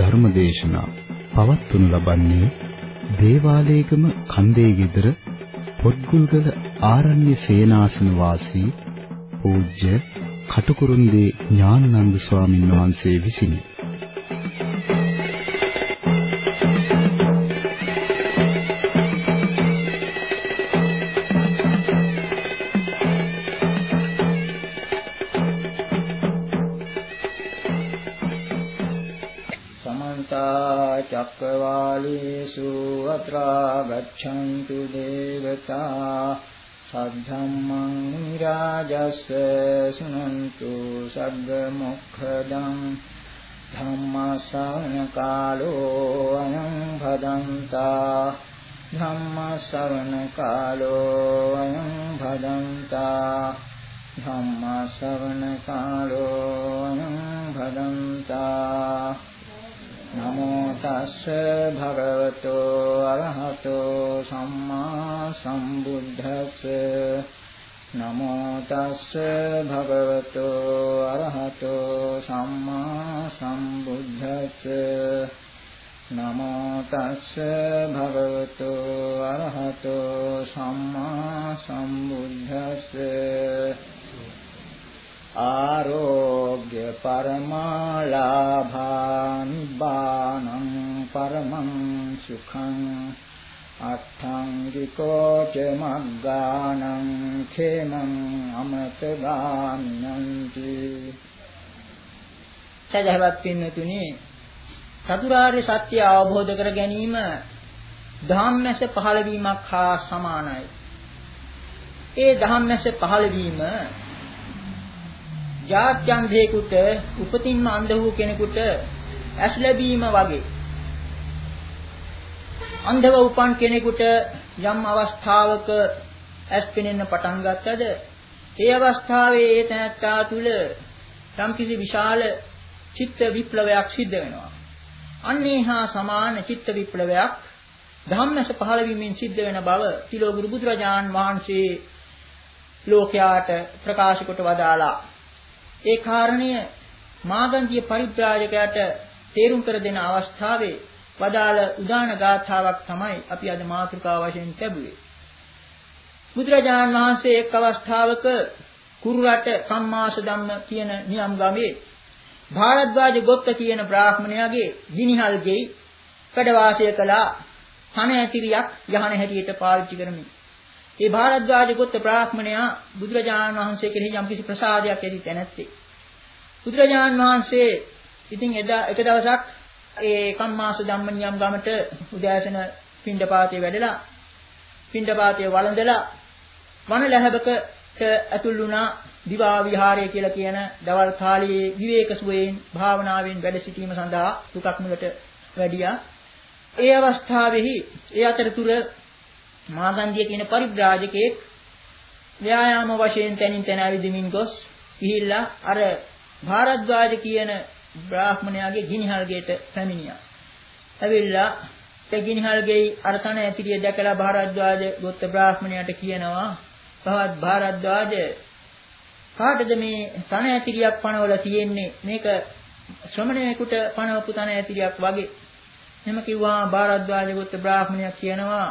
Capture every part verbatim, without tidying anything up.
ධර්මදේශනා පවත්වනු ලබන්නේ දේවාලේගම කන්දේ ගෙදර පොත්ගුල්ගල ආරණ්‍ය සේනාසන වාසී පූජ්‍ය කටුකුරුන්දී ඥානানন্দ ස්වාමීන් වහන්සේ විසිනි. චක්කවාලේසු අත්‍රා ගච්ඡන්තු දේවතා සද්ධම්මං රාජස්ස සුනන්තු සග්ග මොක්ඛදං ධම්මස්සවන කාලෝ අයං භදන්තා ධම්මස්සවන කාලෝ අයං භදන්තා ධම්මස්සවන කාලෝ අයං භදන්තා නමෝ තස්ස භගවතෝ අරහතෝ සම්මා සම්බුද්දස්ස නමෝ තස්ස භගවතෝ අරහතෝ සම්මා සම්බුද්දස්ස නමෝ තස්ස භගවතෝ අරහතෝ සම්මා සම්බුද්දස්ස ආරෝග්‍ය පරමාලාභාන් බානං පරමං සුඛං අට්ඨංගිකෝ ච මග්ගානං khemං අමතගාමිනන්ති. සදහවත් පින්තුනි, චතුරාර්ය සත්‍ය අවබෝධ කර ගැනීම ධම්මැස පහළ වීමක් හා සමානයි. ඒ ධම්මැස පහළ වීම ජාත්‍යන්ධයෙකුට උපතින්ම අන්ධ වූ කෙනෙකුට ඇස් ලැබීම වගේ. අන්ධව උපන් කෙනෙකුට යම් අවස්ථාවක ඇස් පෙනෙන්න පටන් ගත්තද ඒ අවස්ථාවේ ඒ තැනැත්තා තුල සම්කිසි විශාල චිත්ත විප්ලවයක් සිද්ධ වෙනවා. අන්නේ හා සමාන චිත්ත විප්ලවයක් ධම්මස පහළ වීමෙන් සිද්ධ වෙන බව තිලෝගුරු බුදුරජාන් වහන්සේ ලෝකයාට ප්‍රකාශ කොට වදාලා. ඒ කාරණය මාගන්ධිය පරිබ්‍රාජකයාට තේරුම් කර දෙන අවස්ථාවේ වදාළ උදාන ගාථාවක් තමයි අපි අද මාතෘකාව වශයෙන් ලැබුවේ. බුදුරජාණන් වහන්සේ එක් අවස්ථාවක කුරුරට කම්මාස ධම්ම කියන නියම් ගමේ භාරද්වාජ ගොත්ත කියන බ්‍රාහ්මණයාගේ ගිනිහල් ගෙයි වැඩ වාසය කළා. තන ඇතිරියක් යහන හැටියට පාවිච්චි කරමින්. ඒ භාරද්වාජ ගොත්ත බ්‍රාහ්මණයා බුදුරජාණන් වහන්සේ කෙරෙහි යම්කිසි ප්‍රසාදයක් ඇති තැනැත්තේ. බුදුරජාණන් වහන්සේ ඉතින් එදා එක දවසක් ඒ කම්මාස ධම්ම නියම් ගමට උදෑසන පිණ්ඩපාතේ වැඩලා පිණ්ඩපාතේ වළඳලා වන ලැබකට ඇතුල් වුණා. දිවා විහාරය කියලා කියන දවල් කාලයේ විවේක සුවයෙන් භාවනාවෙන් වැඩ සිටීම සඳහා දුකක් මුලට වැඩියා. ඒ අවස්ථාවේහි ඒ අතරතුර මාගන්ධිය කියන පරිබ්‍රාජකෙක් ව්‍යායාම වශයෙන් තනින් තන ඇවිදිමින් ගොස් ගිහිල්ලා අර භාරද්වාජ කියන බ්‍රාහ්මණයාගේ ගිනිහල් ගෙට පැමිණියා. ඇවිල්ලා ඒ ගිනිහල් ගෙයි අර තන ඇතිරිය දැකලා භාරද්වාජ ගොත්ත බ්‍රාහ්මණයාට කියනවා, "තවත් භාරද්වාජ කාටද මේ තන ඇතිරියක් පනවල තියෙන්නේ? මේක ශ්‍රමණයෙකුට පනවපු තන ඇතිරියක් වගේ." එහෙම කිව්වා භාරද්වාජ ගොත්ත බ්‍රාහ්මණයා කියනවා,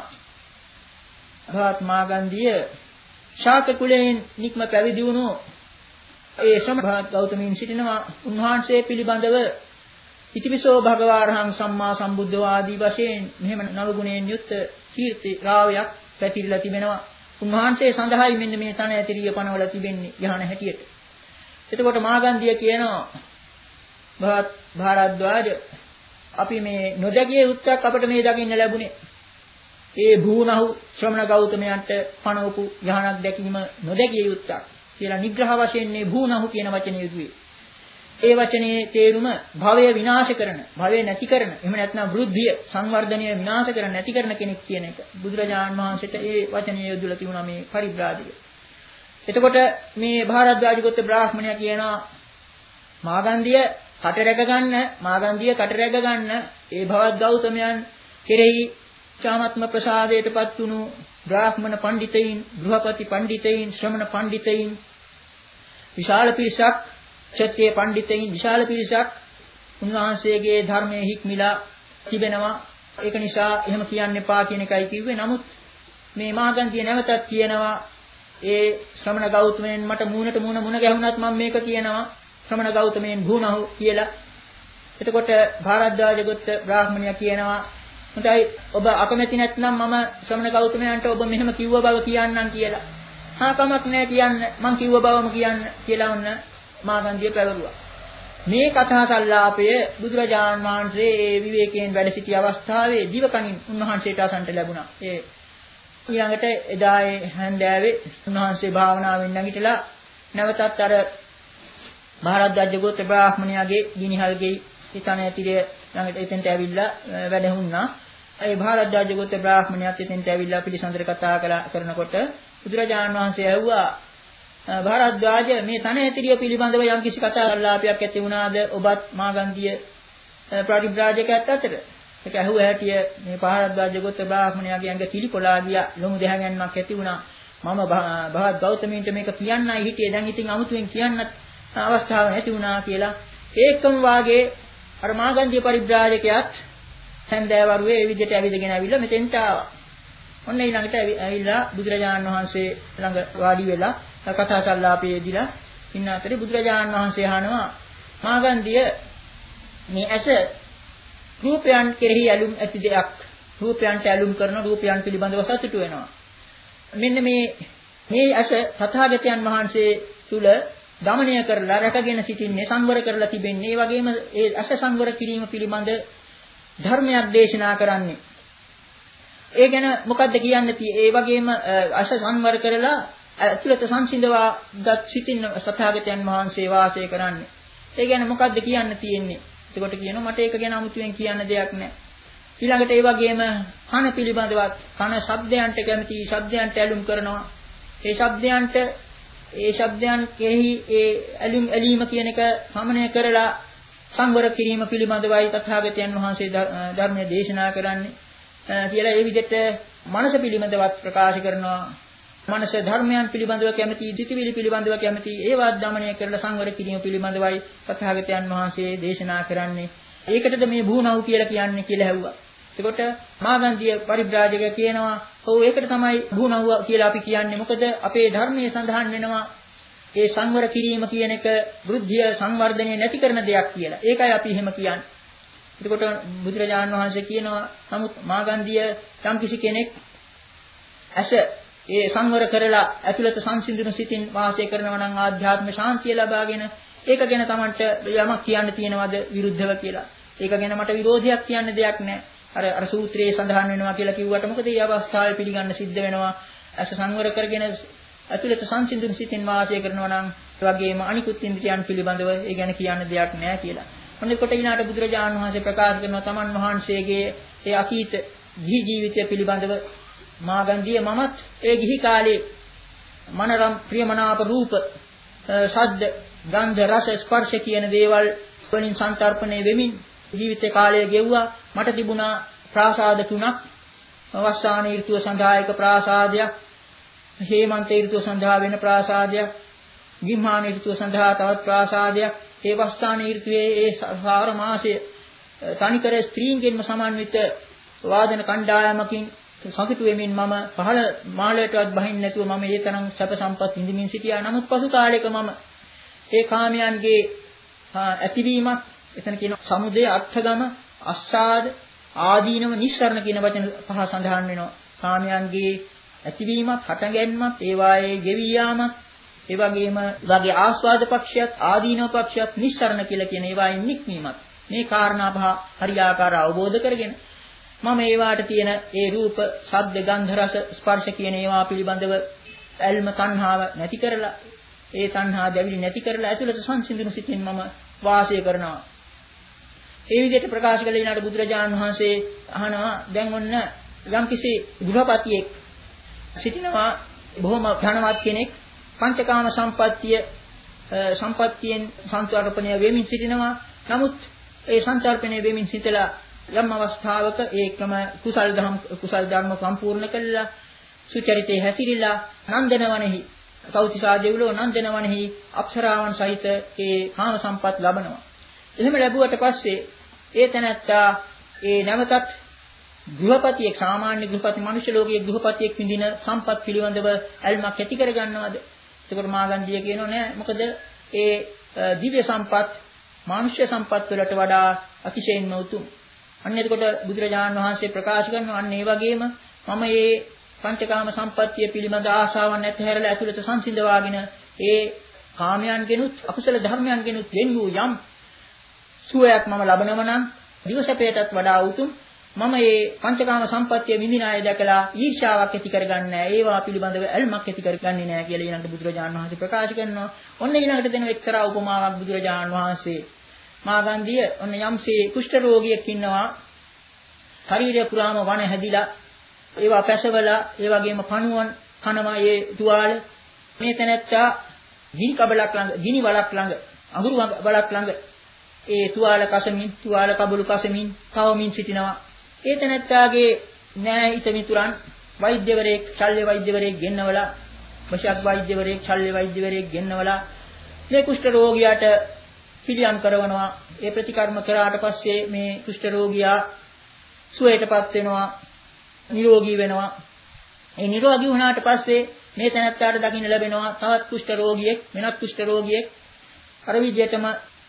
"භාත් මාගන්ධිය ශාක කුලයෙන් නික්ම පැවිදි වුණු ඒ සම්භාත් ගෞතමීන් සිටිනවා. උන්වහන්සේ පිළිබඳව ඉතිවිසෝ භගවාරහං සම්මා සම්බුද්ධ ආදී වශයෙන් මෙහෙම නවගුණයෙන් යුක්ත කීර්ති රාවයක් පැතිරිලා තිබෙනවා. උන්වහන්සේ සඳහායි මෙන්න මේ තන ඇතිරිය පනවල තිබෙන්නේ යහන හැටියට." එතකොට මාගන්ධිය කියනවා, "භාත් භාරද්වාජ අපි මේ නොදැකිය යුත්තක් අපිට මේ දකින්න ලැබුණේ. ඒ භූනහු ශ්‍රමණ ගෞතමයන්ට පණවපු යහනක් දැකීම නොදැකිය යුත්තක්" කියලා නිග්‍රහ වශයෙන් මේ භූනහු කියන වචනේ යොදුවේ. ඒ වචනේ තේරුම භවය විනාශ කරන, භවය නැති කරන, එහෙම නැත්නම් වෘද්ධිය, සංවර්ධනය විනාශ කරන, නැති කරන කෙනෙක් කියන එක. බුදුරජාණන් වහන්සේට ඒ වචනේ යොදලා තිබුණා මේ පරිබ්‍රාජකය. එතකොට මේ භාරද්වාජ ගොත්ත බ්‍රාහ්මණයා කියනවා, "මාගන්ධිය කට රැක ගන්න, මාගන්ධිය කට රැක ගන්න ඒ භවත් ගෞතමයන් කෙරෙහි ඡාමත්ම ප්‍රසාදයටපත් වුණු බ්‍රාහ්මණ පඬිතයින්, ගෘහපති පඬිතයින්, ශ්‍රමණ පඬිතයින්, විශාල පිරිසක්, ක්ෂත්‍රිය පඬිතයින් විශාල පිරිසක් උන්වහන්සේගේ ධර්මයේ හික්මිලා තිබෙනවා. ඒක නිසා එහෙම කියන්න එපා කියන එකයි කිව්වේ. නමුත් මේ මාගන්ධිය නැවතත් කියනවා ඒ ශ්‍රමණ ගෞතමයන් මට මූණට මූණ මුණ ගැහුණත් මම මේක කියනවා ශ්‍රමණ ගෞතමයන් භූනහු කියලා. එතකොට භාරද්වාජ ගොත්ත බ්‍රාහ්මණයා කියනවා හොඳයි ඔබ අකමැති නැත්නම් මම ශ්‍රමණ ගෞතමයන්ට ඔබ මෙහෙම කිව්ව බව කියන්නම් කියලා. හා කමක් නැහැ කියන්න මං කිව්ව බවම කියන්න කියලා වුණ මාගන්ධිය පැවරුවා. මේ කතා සංලාපය බුදුරජාණන් වහන්සේ ඒ විවේකයෙන් වැඩ සිටි අවස්ථාවේ දිවකණින් උන්වහන්සේට අසන්නට ලැබුණා. ඒ ඊළඟට එදා ඒ හැන්දෑවේ උන්වහන්සේ භාවනාවෙන් නැගිටලා නැවතත් අර භාරද්වාජ ගෝත්‍ර බ්‍රාහ්මණයාගේ ගිනිහල්ගේ ඉතන ඇතිරේ ළඟට එතෙන්ට ඇවිල්ලා වැඩහුණා. ඒ භාරද්වාජ ගෝත්‍ර බ්‍රාහ්මණයාත් එතෙන්ට ඇවිල්ලා පිළිසඳර කතා කරනකොට බුදුරජාණන් වහන්සේ ඇහුවා භාරද්වාජ මේ තන ඇතිරිය පිළිබඳව යම්කිසි කතා අල්ලාපයක් ඇති වුණාද ඔබත් මාගන්ධිය ප්‍රතිබ්‍රාජකයත් අතර? ඒක ඇහුව හැටිය මේ භාරද්වාජ ගෝත්‍ර බ්‍රාහ්මණයාගේ ඇඟ කිලිකොලා ගියා. ලොමු දෙහැගැන්මක් ඇති වුණා. මම භවත් ගෞතමීන්ට මේක කියන්නයි හිටියේ. දැන් ඉතින් අමුතුවෙන් කියන්නත් අවස්ථාවක් නැති වුණා කියලා. ඒකම වාගේ අර මාගන්ධිය පරිබ්‍රාජකයාත් හැන්දෑවරුවේ ඒ විදිහට ඇවිදගෙන ඇවිල්ලා මෙතෙන්ට ආවා. ඔන්න ඊළඟට ඇවිල්ලා බුදුරජාණන් වහන්සේ ළඟ වාඩි වෙලා කතා සංලාපයේදීලා ඉන්න අතරේ බුදුරජාණන් වහන්සේ අහනවා මාගන්ධිය මේ ඇස රූපයන් කෙරෙහි ඇලුම් ඇති දෙයක්. රූපයන්ට ඇලුම් කරන රූපයන් පිළිබඳව සතුටු වෙනවා. මෙන්න මේ මේ ඇස තථාගතයන් වහන්සේ තුල දමනය කරලා රැකගෙන සිටින්නේ සංවර කරලා තිබෙන්නේ. ඒ වගේම ඒ ඇස සංවර කිරීම පිළිබඳ ධර්මයක් දේශනා කරන්නේ. ඒ ගැන මොකද්ද කියන්න තියෙන්නේ? ඒ වගේම ඇස සංවර කරලා ඇතුළත සංසිඳවා ගත් සිටින සත්‍යගතයන් වහන්සේ වාසය කරන්නේ. ඒ ගැන මොකද්ද කියන්න තියෙන්නේ? එතකොට කියනවා මට ඒක ගැන අමුතුවෙන් කියන්න දෙයක් නැහැ. ඊළඟට ඒ වගේම කන පිළිබඳවත් කන ශබ්දයන්ට කැමති ශබ්දයන්ට ඇලුම් කරනවා. ඒ ශබ්දයන්ට ඒ ශබ්දයන් කෙහි ඒ ඇලුම් ඇලීම කියන එක සමනය කරලා සංවර කිරීම පිළිබඳවයි තථාගතයන් වහන්සේ ධර්මයේ දේශනා කරන්නේ කියලා ඒ විදිහට මනස පිළිබඳවත් ප්‍රකාශ කරනවා. මනස ධර්මයන් පිළිබඳව කැමැති, ධිතිවිලි පිළිබඳව කැමැති, ඒවත් දමනය කරලා සංවර කිරීම පිළිබඳවයි තථාගතයන් වහන්සේ දේශනා කරන්නේ. ඒකටද මේ භූනව් කියලා කියන්නේ කියලා ඇහුවා. එතකොට මාගන්ධිය පරිබ්‍රාජක කියනවා, "ඔව් ඒකට තමයි භූනව් කියලා අපි කියන්නේ. මොකද අපේ ධර්මයේ සඳහන් වෙනවා ඒ සංවර කිරීම කියන එක වෘද්ධිය සංවර්ධනය නැති කරන දෙයක් කියලා. ඒකයි අපි එහෙම කියන්නේ." එතකොට බුදුරජාණන් වහන්සේ කියනවා, "නමුත් මාගන්ධිය යම් කිසි කෙනෙක් ඇස ඒ සංවර කරලා ඇතුළත සංසිඳුණු සිතින් වාසය කරනවා නම් ආධ්‍යාත්ම ශාන්තිය ලබාගෙන ඒක ගැන Tamanට යමක් කියන්න තියෙනවද විරුද්ධව කියලා. ඒක ගැන මට විරෝධයක් කියන්න දෙයක් නැහැ. අර අර සූත්‍රයේ සඳහන් වෙනවා කියලා කිව්වට මොකද මේ අවස්ථාවේ පිළිගන්න සිද්ධ වෙනවා. ඇස සංවර කරගෙන ඇතුළත සංසිඳුණු සිතින් වාසය කරනවා නම් ඒ වගේම අනිකුත් ඉන්ද්‍රියන් පිළිබඳව ඒ ගැන කියන්න දෙයක් නැහැ කියලා. මොනකොට ඊළාට බුදුරජාණන් වහන්සේ ප්‍රකාශ කරනවා Taman වහන්සේගේ ඒ අතීත ගිහි ජීවිතය පිළිබඳව මාගන්ධිය මමත් ඒ ගිහි කාලේ මනරම් ප්‍රියමනාප රූප ශබ්ද ගන්ධ රස ස්පර්ශ කියන දේවල් වලින් සංතරපණය වෙමින් ජීවිත කාලය ගෙවුවා. මට තිබුණා ප්‍රාසාද තුනක්. වස්සාන ඍතුව සඳහා එක ප්‍රාසාදයක්, හේමන්ත ඍතුව සඳහා වෙන ප්‍රාසාදයක්, ගිම්හාන ඍතුව සඳහා තවත් ප්‍රාසාදයක්. ඒ වස්සාන ඍතුවේ ඒ සාර මාසයේ තනිකර ස්ත්‍රීන්ගෙන්ම සමන්විත වාදන කණ්ඩායමකින් සතුටු වෙමින් මම පහළ මාළයටවත් බහින්නේ නැතුව මම ඒ තරම් සැප සම්පත් විඳින්මින් සිටියා. නමුත් පසු කාලයක මම ඒ කාමයන්ගේ ඇතිවීමත් එතන කියන සමුදය අර්ථගම අස්සාද ආදීනව නිස්සරණ කියන වචන පහ සඳහන් වෙනවා. කාමයන්ගේ ඇතිවීමත් හටගැන්මත් ඒවායේ ගෙවි යාමත් ඒ වගේම වගේ ආස්වාද පක්ෂයත් ආදීනව පක්ෂයත් නිස්සරණ කියලා කියන ඒවායින් නික්මීමත් මේ කාරණා පහ හරියාකාර අවබෝධ කරගෙන මම ඒවාට තියෙන ඒ රූප, ශබ්ද, ගන්ධ, රස, ස්පර්ශ කියන ඒවා පිළිබඳව ඇල්ම තණ්හාව නැති කරලා, ඒ තණ්හා දැවිලි නැති කරලා ඇතුළත සංසිඳුණු සිතින් මම වාසය කරනවා. ඒ විදිහට ප්‍රකාශ කළ ඊළාට බුදුරජාණන් වහන්සේ අහනවා දැන් ඔන්න යම්කිසි ගෘහපතියෙක් සිටිනවා බොහොම ධනවත් කෙනෙක් පංචකාම සම්පත්තිය සම්පත්තියෙන් සංතරපණය වෙමින් සිටිනවා. නමුත් ඒ සංතරපණය වෙමින් සිටලා යම් අවස්ථාවක ඒකම කුසල් ධම් කුසල් ධර්ම සම්පූර්ණ කළා සුචරිතේ හැසිරিলা නන්දනවනෙහි කෞතිසා දෙවිලෝ නන්දනවනෙහි අප්සරාවන් සහිත ඒ කාම සම්පත් ලබනවා. එහෙම ලැබුවට පස්සේ ඒ තැනැත්තා ඒ නැවතත් ගෘහපතියෙක් සාමාන්‍ය ගෘහපති මනුෂ්‍ය ලෝකයේ ගෘහපතියෙක් විඳින සම්පත් පිළිබඳව ඇල්මක් ඇති කර ගන්නවද? එතකොට මාගන්ධිය කියනෝ නෑ. මොකද ඒ දිව්‍ය සම්පත් මනුෂ්‍ය සම්පත් වලට වඩා අතිශයින්ම උතුම්. අන්න එතකොට බුදුරජාණන් වහන්සේ ප්‍රකාශ කරනවා අන්න ඒ වගේම මම මේ පංචකාම සම්පත්තිය පිළිබඳ ආශාවන් නැතිහැරලා ඇතුළත සංසිඳවාගෙන ඒ කාමයන්ගෙනුත් අකුසල ධර්මයන්ගෙනුත් වෙන් වූ යම් සුවයක් මම ලබනව නම් දිවසපේටත් වඩා උතුම්. මම මේ පංචකාම සම්පත්තිය විඳින අය දැකලා ඊර්ෂාවක් ඇති කරගන්නේ නැහැ. ඒවා පිළිබඳව ඇල්මක් ඇති කරගන්නේ නැහැ කියලා ඊළඟට බුදුරජාණන් වහන්සේ ප්‍රකාශ කරනවා. ඔන්න ඊළඟට දෙන එක්තරා උපමාවක් බුදුරජාණන් වහන්සේ මාගන්ධිය ඔන්න යම්සේ කුෂ්ඨ රෝගියෙක් ඉන්නවා. ශරීරය පුරාම වණ හැදිලා ඒවා පැසවලා ඒ වගේම පණුවන් කනවා ඒ තුවාල මේ තැනැත්තා ගිනි කබලක් ළඟ ගිනි වලක් ළඟ අඟුරු වලක් ළඟ ඒ තුවාල කසමින් තුවාල කබළු කසමින් කවමින් සිටිනවා. ඒ තැනැත්තාගේ නෑ හිත මිතුරන් වෛද්‍යවරයෙක් ශල්‍ය වෛද්‍යවරයෙක් ගෙන්නවලා වශක් වෛද්‍යවරයෙක් ශල්‍ය වෛද්‍යවරයෙක් ගෙන්නවලා මේ කුෂ්ඨ රෝගියාට පිළියම් කරනවා. ඒ ප්‍රතිකර්ම කරාට පස්සේ මේ කුෂ්ඨ රෝගියා සුවයටපත් වෙනවා, නිරෝගී වෙනවා. ඒ නිරෝගී වුණාට පස්සේ මේ තැනැත්තාට දකින්න ලැබෙනවා තවත් කුෂ්ඨ රෝගියෙක්, වෙනත් කුෂ්ඨ රෝගියෙක් අර විදිහටම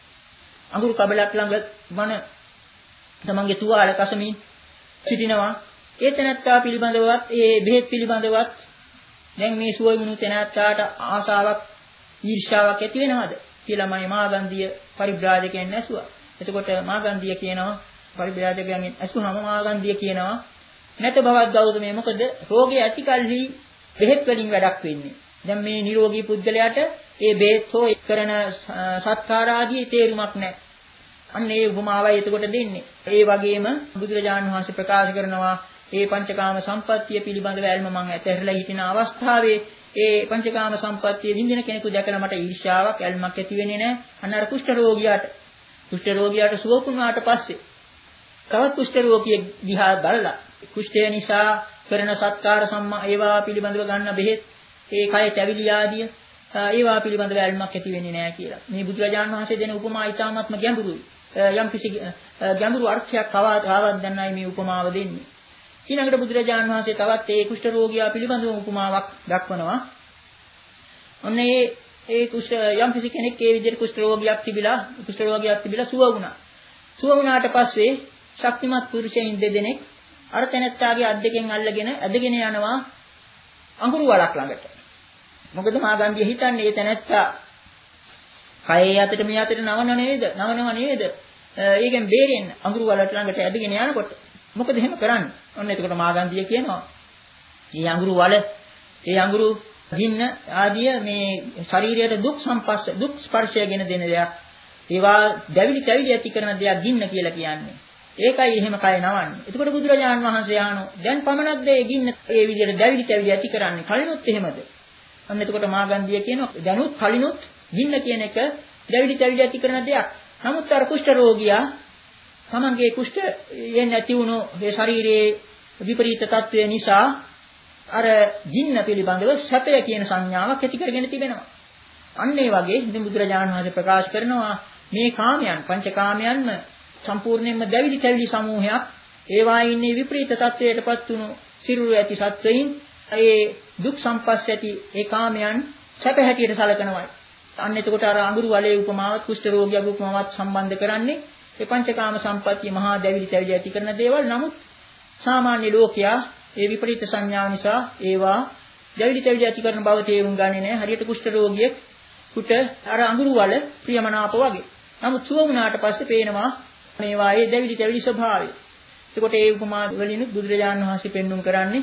අඟුරු කබලක් ළඟ වන තමන්ගේ තුවාල කසමින් සිටිනවා. ඒ තැනැත්තා පිළිබඳවත් ඒ බෙහෙත් පිළිබඳවත් දැන් මේ සුව වුණු තැනැත්තාට ආසාවක්, ඊර්ෂාවක් ඇති වෙනවද කියලා මම මාගන්ධිය පරිබ්‍රාජකයන් ඇසුවා. එතකොට මාගන්ධිය කියනවා පරිබ්‍රාජකයන්ගෙන් ඇසුනම මාගන්ධිය කියනවා නැත බවත් ගෞතමයේ මොකද රෝගේ ඇති කල්හි බෙහෙත් වලින් වැඩක් වෙන්නේ. දැන් මේ නිරෝගී පුද්ගලයාට ඒ බෙහෙත් හෝ කරන සත්කාර ආදී තේරුමක් නැහැ. අන්න ඒ උපමාවයි එතකොට දෙන්නේ. ඒ වගේම බුදුරජාණන් වහන්සේ ප්‍රකාශ කරනවා මේ පංචකාම සම්පත්තිය පිළිබඳව ඇල්ම මම ඇතහැරලා හිටින අවස්ථාවේ ඒ පංචකාම සම්පත්තිය විඳින කෙනෙකු දැකලා මට ඊර්ෂ්‍යාවක් ඇල්මක් ඇති වෙන්නේ නැහැ. අන්න අර කුෂ්ඨ රෝගියාට කුෂ්ඨ රෝගියාට සුව වුණාට පස්සේ තවත් කුෂ්ඨ රෝගියෙක් දිහා බලලා කුෂ්ඨය නිසා කරන සත්කාර සම්මා ඒවා පිළිබඳව ගන්න බෙහෙත් ඒ කයට ඇවිලි ආදිය ඒවා පිළිබඳව ඇල්මක් ඇති වෙන්නේ නැහැ කියලා. මේ බුදුරජාණන් වහන්සේ දෙන උපමා ඊටාත්ම ගැඹුරුයි. යම් කිසි ගැඹුරු අර්ථයක් ආවත් දැන්නයි මේ උපමාව දෙන්නේ. ඊළඟට බුදුරජාණන් වහන්සේ තවත් ඒ කුෂ්ඨ රෝගියා පිළිබඳව උපමාවක් දක්වනවා. ඔන්න ඒ ඒ කුෂ්ඨ යම් කිසි කෙනෙක් ඒ විදිහට කුෂ්ඨ රෝගියක් තිබිලා කුෂ්ඨ රෝගියක් තිබිලා සුව වුණා. සුව වුණාට පස්සේ ශක්තිමත් පුරුෂයන් දෙදෙනෙක් අර තැනැත්තාගේ අත් දෙකෙන් අල්ලගෙන ඇදගෙන යනවා අඟුරු වලක් ළඟට. මොකද මාගන්ධිය හිතන්නේ මේ තැනැත්තා කයේ අතට මේ අතට නවන නේද? නවනව නේද? ඒකෙන් බේරෙන්න අඟුරු වලට ළඟට ඇදගෙන යනකොට මොකද එහෙම කරන්නේ? ඔන්න එතකොට මාගන්ධිය කියනවා මේ අඟුරු වල ඒ අඟුරු ගින්න ආදිය මේ ශරීරයට දුක් සම්පස්ස දුක් ස්පර්ශයගෙන දෙන දෙයක්. ඒවා දැවිලි තැවිලි ඇති කරන දෙයක් ගින්න කියලා කියන්නේ. ඒකයි එහෙම කය නවන්නේ. එතකොට බුදුරජාණන් වහන්සේ ආනෝ දැන් පමණක්ද ඒ ගින්න ඒ විදිහට දැවිලි තැවිලි ඇති කරන්නේ? කලිනුත් එහෙමද? අන්න එතකොට මාගන්ධිය කියනවා දැනුත් කලිනුත් ගින්න කියන එක දැවිලි තැවිලි ඇති කරන දෙයක්. නමුත් අර කුෂ්ඨ රෝගියා තමන්ගේ කුෂ්ඨයෙන් ඇති වුණු ඒ ශරීරයේ විපරීත තත්වය නිසා අර ගින්න පිළිබඳව සැපය කියන සංඥාවක් ඇති කරගෙන තිබෙනවා. අන්න ඒ වගේ ඉතින් බුදුරජාණන් වහන්සේ ප්‍රකාශ කරනවා මේ කාමයන් පංචකාමයන්ම සම්පූර්ණයෙන්ම දැවිලි තැවිලි සමූහයක්. ඒවායින් ඉන්නේ විපරීත තත්වයටපත් වුණු සිරුරු ඇති සත්වයින් ඒ දුක් සම්පස් ඇති ඒ කාමයන් සැප හැටියට සැලකනවායි. අන්න එතකොට අර අඟුරු වලේ උපමාවත් කුෂ්ඨ රෝගියාගේ උපමාවත් සම්බන්ධ කරන්නේ ඒ පංචකාම සම්පත්තිය මහා දැවිලි තැවිලි ඇති කරන දේවල්. නමුත් සාමාන්‍ය ලෝකයා ඒ විපරීත සංඥාව නිසා ඒවා දැවිලි තැවිලි ඇති කරන බව තේරුම් ගන්නේ නැහැ. හරියට කුෂ්ඨ රෝගියෙක් කුට අර අඟුරු වල ප්‍රියමනාප වගේ. නමුත් සුව වුණාට පස්සේ පේනවා මේවායේ දැවිලි තැවිලි ස්වභාවය. එතකොට ඒ උපමා වලින් බුදුරජාණන් වහන්සේ පෙන්눔 කරන්නේ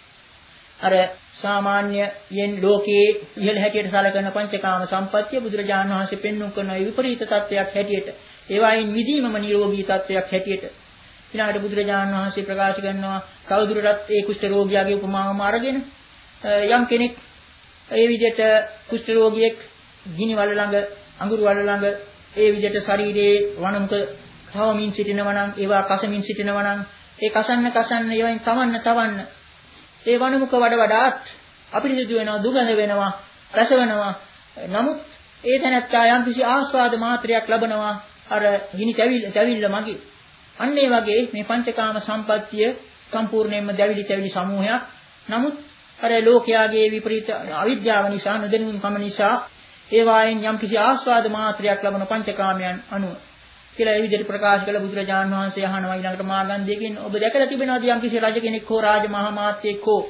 අර සාමාන්‍යයෙන් ලෝකයේ ඉහළ හැටියට සැලකෙන පංචකාම සම්පත්තිය බුදුරජාණන් වහන්සේ පෙන්눔 කරන විපරීත තත්වයක් හැටියට ඒවායින් මිදීමම නිරෝගී තත්වයක් හැටියට ඊළඟට බුදුරජාණන් වහන්සේ ප්‍රකාශ කරනවා කවුරුරටත් ඒ කුෂ්ඨ රෝගියාගේ උපමාවම අරගෙන යම් කෙනෙක් ඒ විදිහට කුෂ්ඨ රෝගියෙක් ගිනි වල ළඟ අඟුරු වල ළඟ ඒ විදිහට ශරීරයේ වණමුක තවමින් සිටිනවා නම් ඒවා කසමින් සිටිනවා නම් ඒ කසන්න කසන්න ඒවායින් තවන්න තවන්න ඒ වණමුක වඩ වඩාත් අපිරිසිදු වෙනවා දුගඳ වෙනවා රස වෙනවා. නමුත් ඒ තැනත්තා යම් කිසි ආස්වාද මාත්‍රයක් ලබනවා අර ගිනි තැවිල්ල තැවිල්ල මගේ. අන්න ඒ වගේ මේ පංචකාම සම්පත්තිය සම්පූර්ණයෙන්ම දැවිලි තැවිලි සමූහයක්. නමුත් අර ලෝකයාගේ විපරීත අවිද්‍යාව නිසා නොදැනුම්කම නිසා ඒ වායෙන් යම් කිසි ආස්වාද මාත්‍රයක් ලබන පංචකාමයන් අනුව කියලා ඒ විදිහට ප්‍රකාශ කළ බුදුරජාණන් වහන්සේ අහනවා ඊළඟට මාගන්ධියකින් ඔබ දැකලා තිබෙනවද යම් කිසි රජ කෙනෙක් හෝ රාජ මහා මාත්‍යෙක් හෝ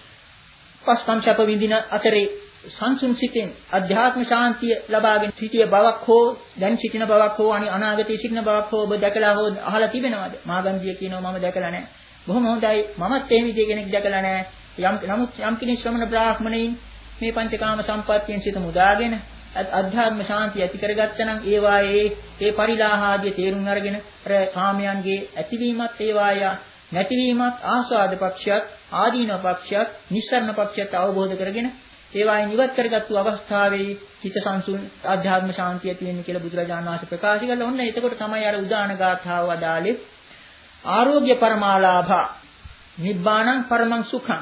පස්කම් සැප විඳින අතරේ සංසුන් සිටින් අධ්‍යාත්ම ශාන්තිය ලබාගෙන සිටිය බවක් හෝ දැන් සිටින බවක් හෝ අනාගතයේ සිටින බවක් හෝ ඔබ දැකලා හෝ අහලා තිබෙනවද? මාගන්ධිය කියනවා මම දැකලා නැහැ. බොහොම හොඳයි. මමත් එහෙම විදිය කෙනෙක් දැකලා නැහැ. යම් නමුත් යම් කෙනෙක් ශ්‍රමණ බ්‍රාහ්මණයින් මේ පංචකාම සම්පත්තියෙන් සිත මුදාගෙන අධ්‍යාත්ම ශාන්තිය ඇති කරගත්තා නම් ඒ වායේ ඒ පරිලාහාදී තේරුම් අරගෙන අර කාමයන්ගේ ඇතිවීමත් ඒ වාය නැතිවීමත් ආස්වාද පක්ෂයත් ආදීන පක්ෂයත් නිස්සරණ පක්ෂයත් අවබෝධ කරගෙන ඒ වායෙන් ඉවත් කරගත්තු අවස්ථාවේ හිත සංසුන් ආධ්‍යාත්ම ශාන්තිය තියෙන කියලා බුදුරජාණන් වහන්සේ ප්‍රකාශ කළා. ඔන්න එතකොට තමයි අර උදාන ගාථාව වදාළේ ආරෝග්‍ය පරමාලාභා නිබ්බාණං පරමං සුඛං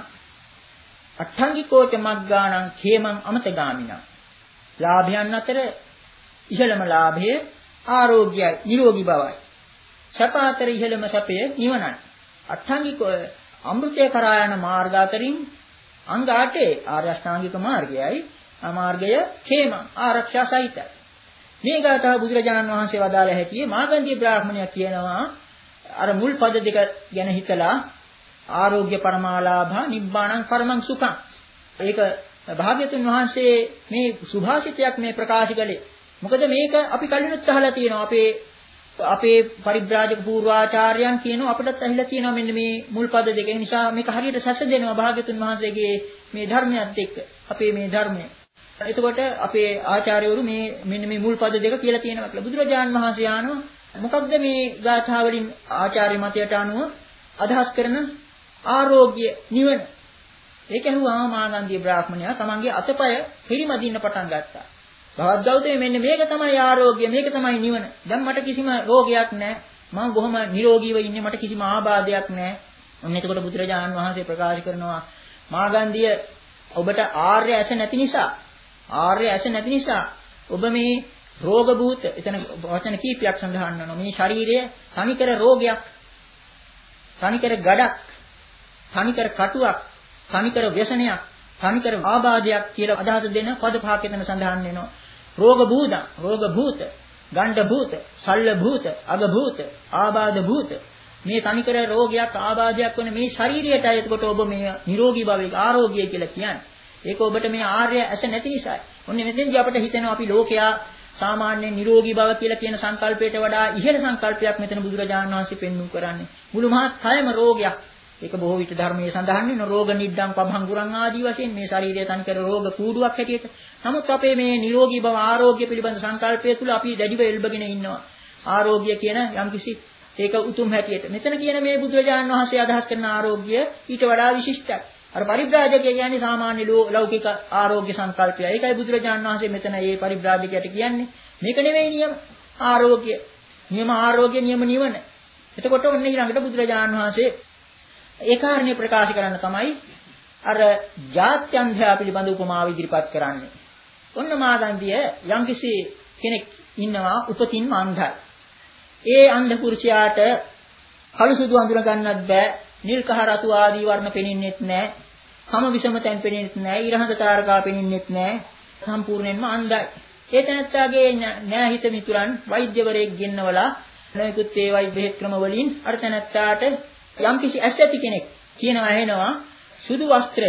අට්ඨංගිකෝච මග්ගාණං khemං අමතගාමිනං. ලාභයන් අතර ඉහළම ලාභය ආරෝග්‍යයි නිරෝගී බවයි. සැප අතර ඉහළම සැපය නිවනයි. අට්ඨංගික අමෘතය කරා යන මාර්ග අතරින් අංග අටේ ආර්ය අෂ්ටාංගික මාර්ගයයි මාර්ගය khemං ආරක්ෂා සහිතයි. මේ ගාථා බුදුරජාණන් වහන්සේ වදාළ හැටියේ මාගන්ධී බ්‍රාහ්මණයා කියනවා අර මුල් පද දෙක ගැන හිතලා ආරෝග්‍ය පරමාලාභා නිබ්බාණං පරමං සුඛං. ඒක භාග්‍යතුන් වහන්සේ මේ සුභාෂිතයක් මේ ප්‍රකාශ කළේ. මොකද මේක අපි කලිනුත් අහලා තියෙනවා. අපේ අපේ පරිබ්‍රාජක පූර්වාචාර්යයන් කියනවා අපිටත් ඇහිලා තියෙනවා මෙන්න මේ මුල් පද දෙක. ඒ නිසා මේක හරියට සැසඳෙනවා භාග්‍යතුන් වහන්සේගේ මේ ධර්මයත් එක්ක. අපේ මේ ධර්මය. එතකොට අපේ ආචාර්යවරු මේ මෙන්න මේ මුල් පද දෙක කියලා තියෙනවා කියලා. බුදුරජාණන් වහන්සේ ආනෝ මොකක්ද මේ ගාථා වලින් ආචාර්ය මතයට අනුව අදහස් කරන ආරෝග්‍ය නිවන. ඒක ඇහුවා මාගන්ධී බ්‍රාහ්මණයා තමන්ගේ අතපය පිරිමදින්න පටන් ගත්තා. භවද්දෞතේ මෙන්න මේක තමයි ආරෝග්‍ය, මේක තමයි නිවන. දැන් මට කිසිම රෝගයක් නැහැ. මම බොහොම නිරෝගීව ඉන්නේ. මට කිසිම ආබාධයක් නැහැ. ඔන්න එතකොට බුදුරජාණන් වහන්සේ ප්‍රකාශ කරනවා මාගන්ධිය ඔබට ආර්ය ඇස නැති නිසා, ආර්ය ඇස නැති නිසා ඔබ මේ රෝග භූත එතන වචන කීපයක් සඳහන් වෙනවා. මේ ශරීරය තනිකර රෝගයක්, තනිකර ගඩක්, තනිකර කටුවක්, තනිකර ව්‍යසනයක්, තනිකර ආබාධයක් කියලා අදහස දෙන පද පහක් එතන සඳහන් වෙනවා. රෝග භූත, රෝග භූත, ගණ්ඩ භූත, සල්ල භූත, අග භූත, ආබාධ භූත. මේ තනිකර රෝගයක්, ආබාධයක් වන මේ ශරීරයටයි එතකොට ඔබ මේ නිරෝගී භාවය, ආරෝග්‍ය කියලා කියන්නේ. ඒක ඔබට මේ ආර්ය ඇස නැති නිසායි. ඔන්නේ මෙතෙන්දී අපිට හිතෙනවා අපි ලෝකයා සාමාන්‍යයෙන් නිරෝගී බව කියලා කියන සංකල්පයට වඩා ඉහළ සංකල්පයක් මෙතන බුදුරජාණන් වහන්සේ පෙන්වු කරන්නේ. මුළු මහත් කයම රෝගයක්. ඒක බොහෝ විට ධර්මයේ සඳහන් වෙන රෝග නිද්දම් පභංගුරන් ආදී වශයෙන් මේ ශරීරය තනිකර රෝග කූඩුවක් හැටියට. නමුත් අපේ මේ නිරෝගී බව ආරෝග්‍ය පිළිබඳ සංකල්පය තුළ අපි දැඩිව එල්බගෙන ඉන්නවා. ආරෝග්‍ය කියන යම්කිසි ඒක උතුම් හැටියට. මෙතන කියන මේ බුදුරජාණන් වහන්සේ අදහස් කරන ආරෝග්‍ය ඊට වඩා විශිෂ්ටයි. අර පරිබ්‍රාජකය කියන්නේ සාමාන්‍ය ලෞකික ආරෝග්‍ය සංකල්පය. ඒකයි බුදුරජාණන් වහන්සේ මෙතන මේ පරිබ්‍රාජකයට කියන්නේ. මේක නෙවෙයි නියම ආරෝග්‍ය. නියම ආරෝග්‍ය නියම නිවන. එතකොට ඔන්න ඊළඟට බුදුරජාණන් වහන්සේ ඒ කාරණේ ප්‍රකාශ කරන්න තමයි අර ජාත්‍යන්ධය පිළිබඳ උපමාව ඉදිරිපත් කරන්නේ. ඔන්න මාගන්ධිය යම්කිසි කෙනෙක් ඉන්නවා උපතින්ම අන්ධයි. ඒ අන්ධ පුරුෂයාට කළු සුදු අඳුර ගන්නත් බෑ. නිල් කහ රතු ආදී වර්ණ පෙනෙන්නෙත් නෑ. සම විෂම තැන් පෙනෙන්නෙත් නෑ. ඊරහඳ තාරකා පෙනෙන්නෙත් නෑ. සම්පූර්ණයෙන්ම අන්ධයි. ඒ තැනත්තාගේ න්‍යාහිත මිතුරන් වෛද්‍යවරයෙක් ගෙන්නවලා නොයෙකුත් ඒ වෛද්‍ය බෙහෙත් ක්‍රම වලින් අර තැනත්තාට යම්කිසි ඇස් ඇති කෙනෙක් කියනවා ඇහෙනවා සුදු වස්ත්‍රය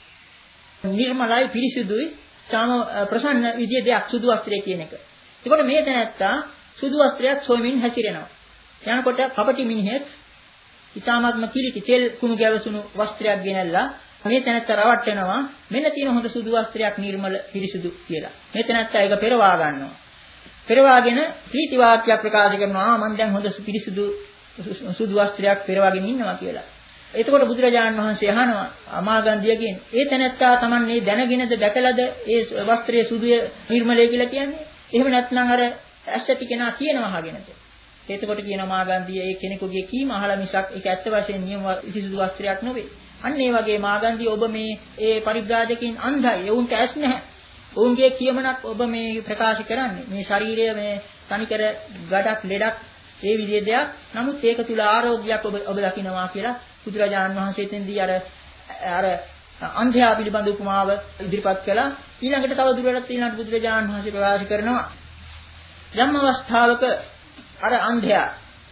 නිර්මලයි පිරිසිදුයි තාම ප්‍රසන්න විදිය දෙයක් සුදු වස්ත්‍රය කියන එක. ඒකට මේ තැනත්තා සුදු වස්ත්‍රයක් සොයමින් හැසිරෙනවා. යනකොට කපටි මිනිහෙක් ඊටාත්ම කිලිටි තෙල් කුණු ගැවසුණු වස්ත්‍රයක් ගෙනල්ලා මේ තැනත්තා රවට්ටනවා මෙන්න තියෙන හොඳ සුදු වස්ත්‍රයක් නිර්මල පිරිසිදු කියලා. මේ තැනත්තා ඒක පෙරවා ගන්නවා. පෙරවාගෙන ප්‍රීති වාක්‍යයක් ප්‍රකාශ කරනවා මම දැන් හොඳ පිරිසිදු සුදු වස්ත්‍රයක් පෙරවාගෙන ඉන්නවා කියලා. එතකොට බුදුරජාණන් වහන්සේ අහනවා අමාගන්ධියගෙන් ඒ තැනැත්තා Taman මේ දැනගෙනද දැකලාද ඒ වස්ත්‍රයේ සුදුය නිර්මලයි කියලා කියන්නේ? එහෙම නැත්නම් අර ඇස්සති කෙනා කියනවා අහගෙනද? එතකොට කියනවා මාගන්ධිය ඒ කෙනෙකුගේ කීම අහලා මිසක් ඒක ඇත්ත වශයෙන් නියම සුදු වස්ත්‍රයක් නෙවෙයි. අන්න ඒ වගේ මාගන්ධිය ඔබ මේ ඒ පරිබ්‍රාජකයන් අන්ධයි. ඒ උන්ට ඇස් නැහැ. ඔවුන්ගේ කියමනක් ඔබ මේ ප්‍රකාශ කරන්නේ. මේ ශරීරය මේ තනිකර ගඩක් ලෙඩක් ඒ විදිහේ දෙයක්. නමුත් ඒක තුල ආරෝග්‍යයක් ඔබ ඔබ දකින්නවා කියලා බුදුරජාණන් වහන්සේ එතෙන්දී අර අර අන්ධයා පිළිබඳ උපමාව ඉදිරිපත් කළා. ඊළඟට තව දුරටත් ඊළඟට බුදුරජාණන් වහන්සේ ප්‍රකාශ කරනවා යම් අවස්ථාවක අර අන්ධයා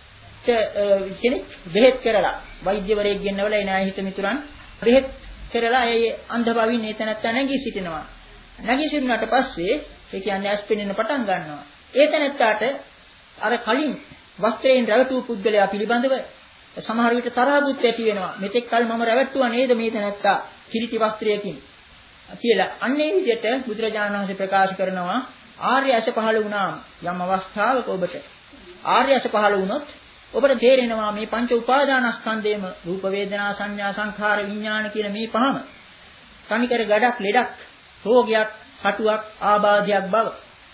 කෙනෙක් බෙහෙත් කරලා වෛද්‍යවරයෙක් ගෙන්නවලා ඒ නාය හිත මිතුරන් බෙහෙත් කරලා ඒ අන්ධ බවින් ඒ තැනත්තා නැගී සිටිනවා. නැගී සිටිනාට පස්සේ ඒ කියන්නේ ඇස් පෙනෙන්න පටන් ගන්නවා. ඒ තැනත්තාට අර කලින් වස්ත්‍රයෙන් රැවටූ පුද්ගලයා පිළිබඳව සමහර විට තරහකුත් ඇති වෙනවා. මෙතෙක් කල මම රැවට්ටුවා නේද මේ තැනත්තා කිලිටි වස්ත්‍රයකින් කියලා. අන්නේ විදිහට බුදුරජාණන් වහන්සේ ප්‍රකාශ කරනවා ආර්ය ඇස පහළ වුණාම යම් අවස්ථාවක ඔබට ආර්ය ඇස පහළ වුණොත් ඔබට තේරෙනවා මේ පංච උපාදානස්කන්ධයේම රූප වේදනා සංඥා සංඛාර විඥාන කියන මේ පහම තනිකර ගඩක් ලෙඩක් රෝගයක් කටුවක් ආබාධයක් බව.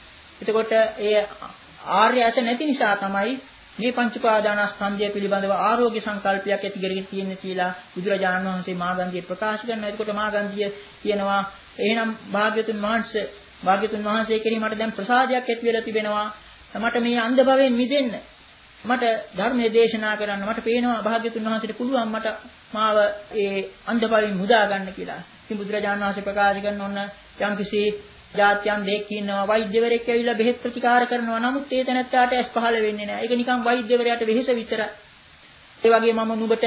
එතකොට ඒ ආර්ය ඇස නැති නිසා තමයි මේ පංච උපාදානස්කන්ධය පිළිබඳව ආරෝග්‍ය සංකල්පයක් ඇති කරගෙන තියෙන්නේ කියලා බුදුරජාණන් වහන්සේ මාගන්ධියට ප්‍රකාශ කරනවා. එතකොට මාගන්ධිය කියනවා එහෙනම් භාග්‍යතුන් වහන්සේ භාග්‍යතුන් වහන්සේ කෙරෙහි මට දැන් ප්‍රසාදයක් ඇති වෙලා තිබෙනවා. මට මේ අන්ධ භවයෙන් මිදෙන්න මට ධර්මයේ දේශනා කරන්න මට පේනවා භාග්‍යතුන් වහන්සේට පුළුවන් මට මාව ඒ අන්ධ භවයෙන් මුදා ගන්න කියලා. ඉතින් බුදුරජාණන් වහන්සේ ප්‍රකාශ කරන ඔන්න යම්කිසි ජාත්‍යන් දෙකක් ඉන්නවා වෛද්‍යවරයෙක් ඇවිල්ලා බෙහෙත් ප්‍රතිකාර කරනවා. නමුත් ඒ තැනත්තාට ඇස් පහළ වෙන්නේ නැහැ. ඒක නිකන් වෛද්‍යවරයාට වෙහෙස විතරයි. ඒ වගේ මම නුඹට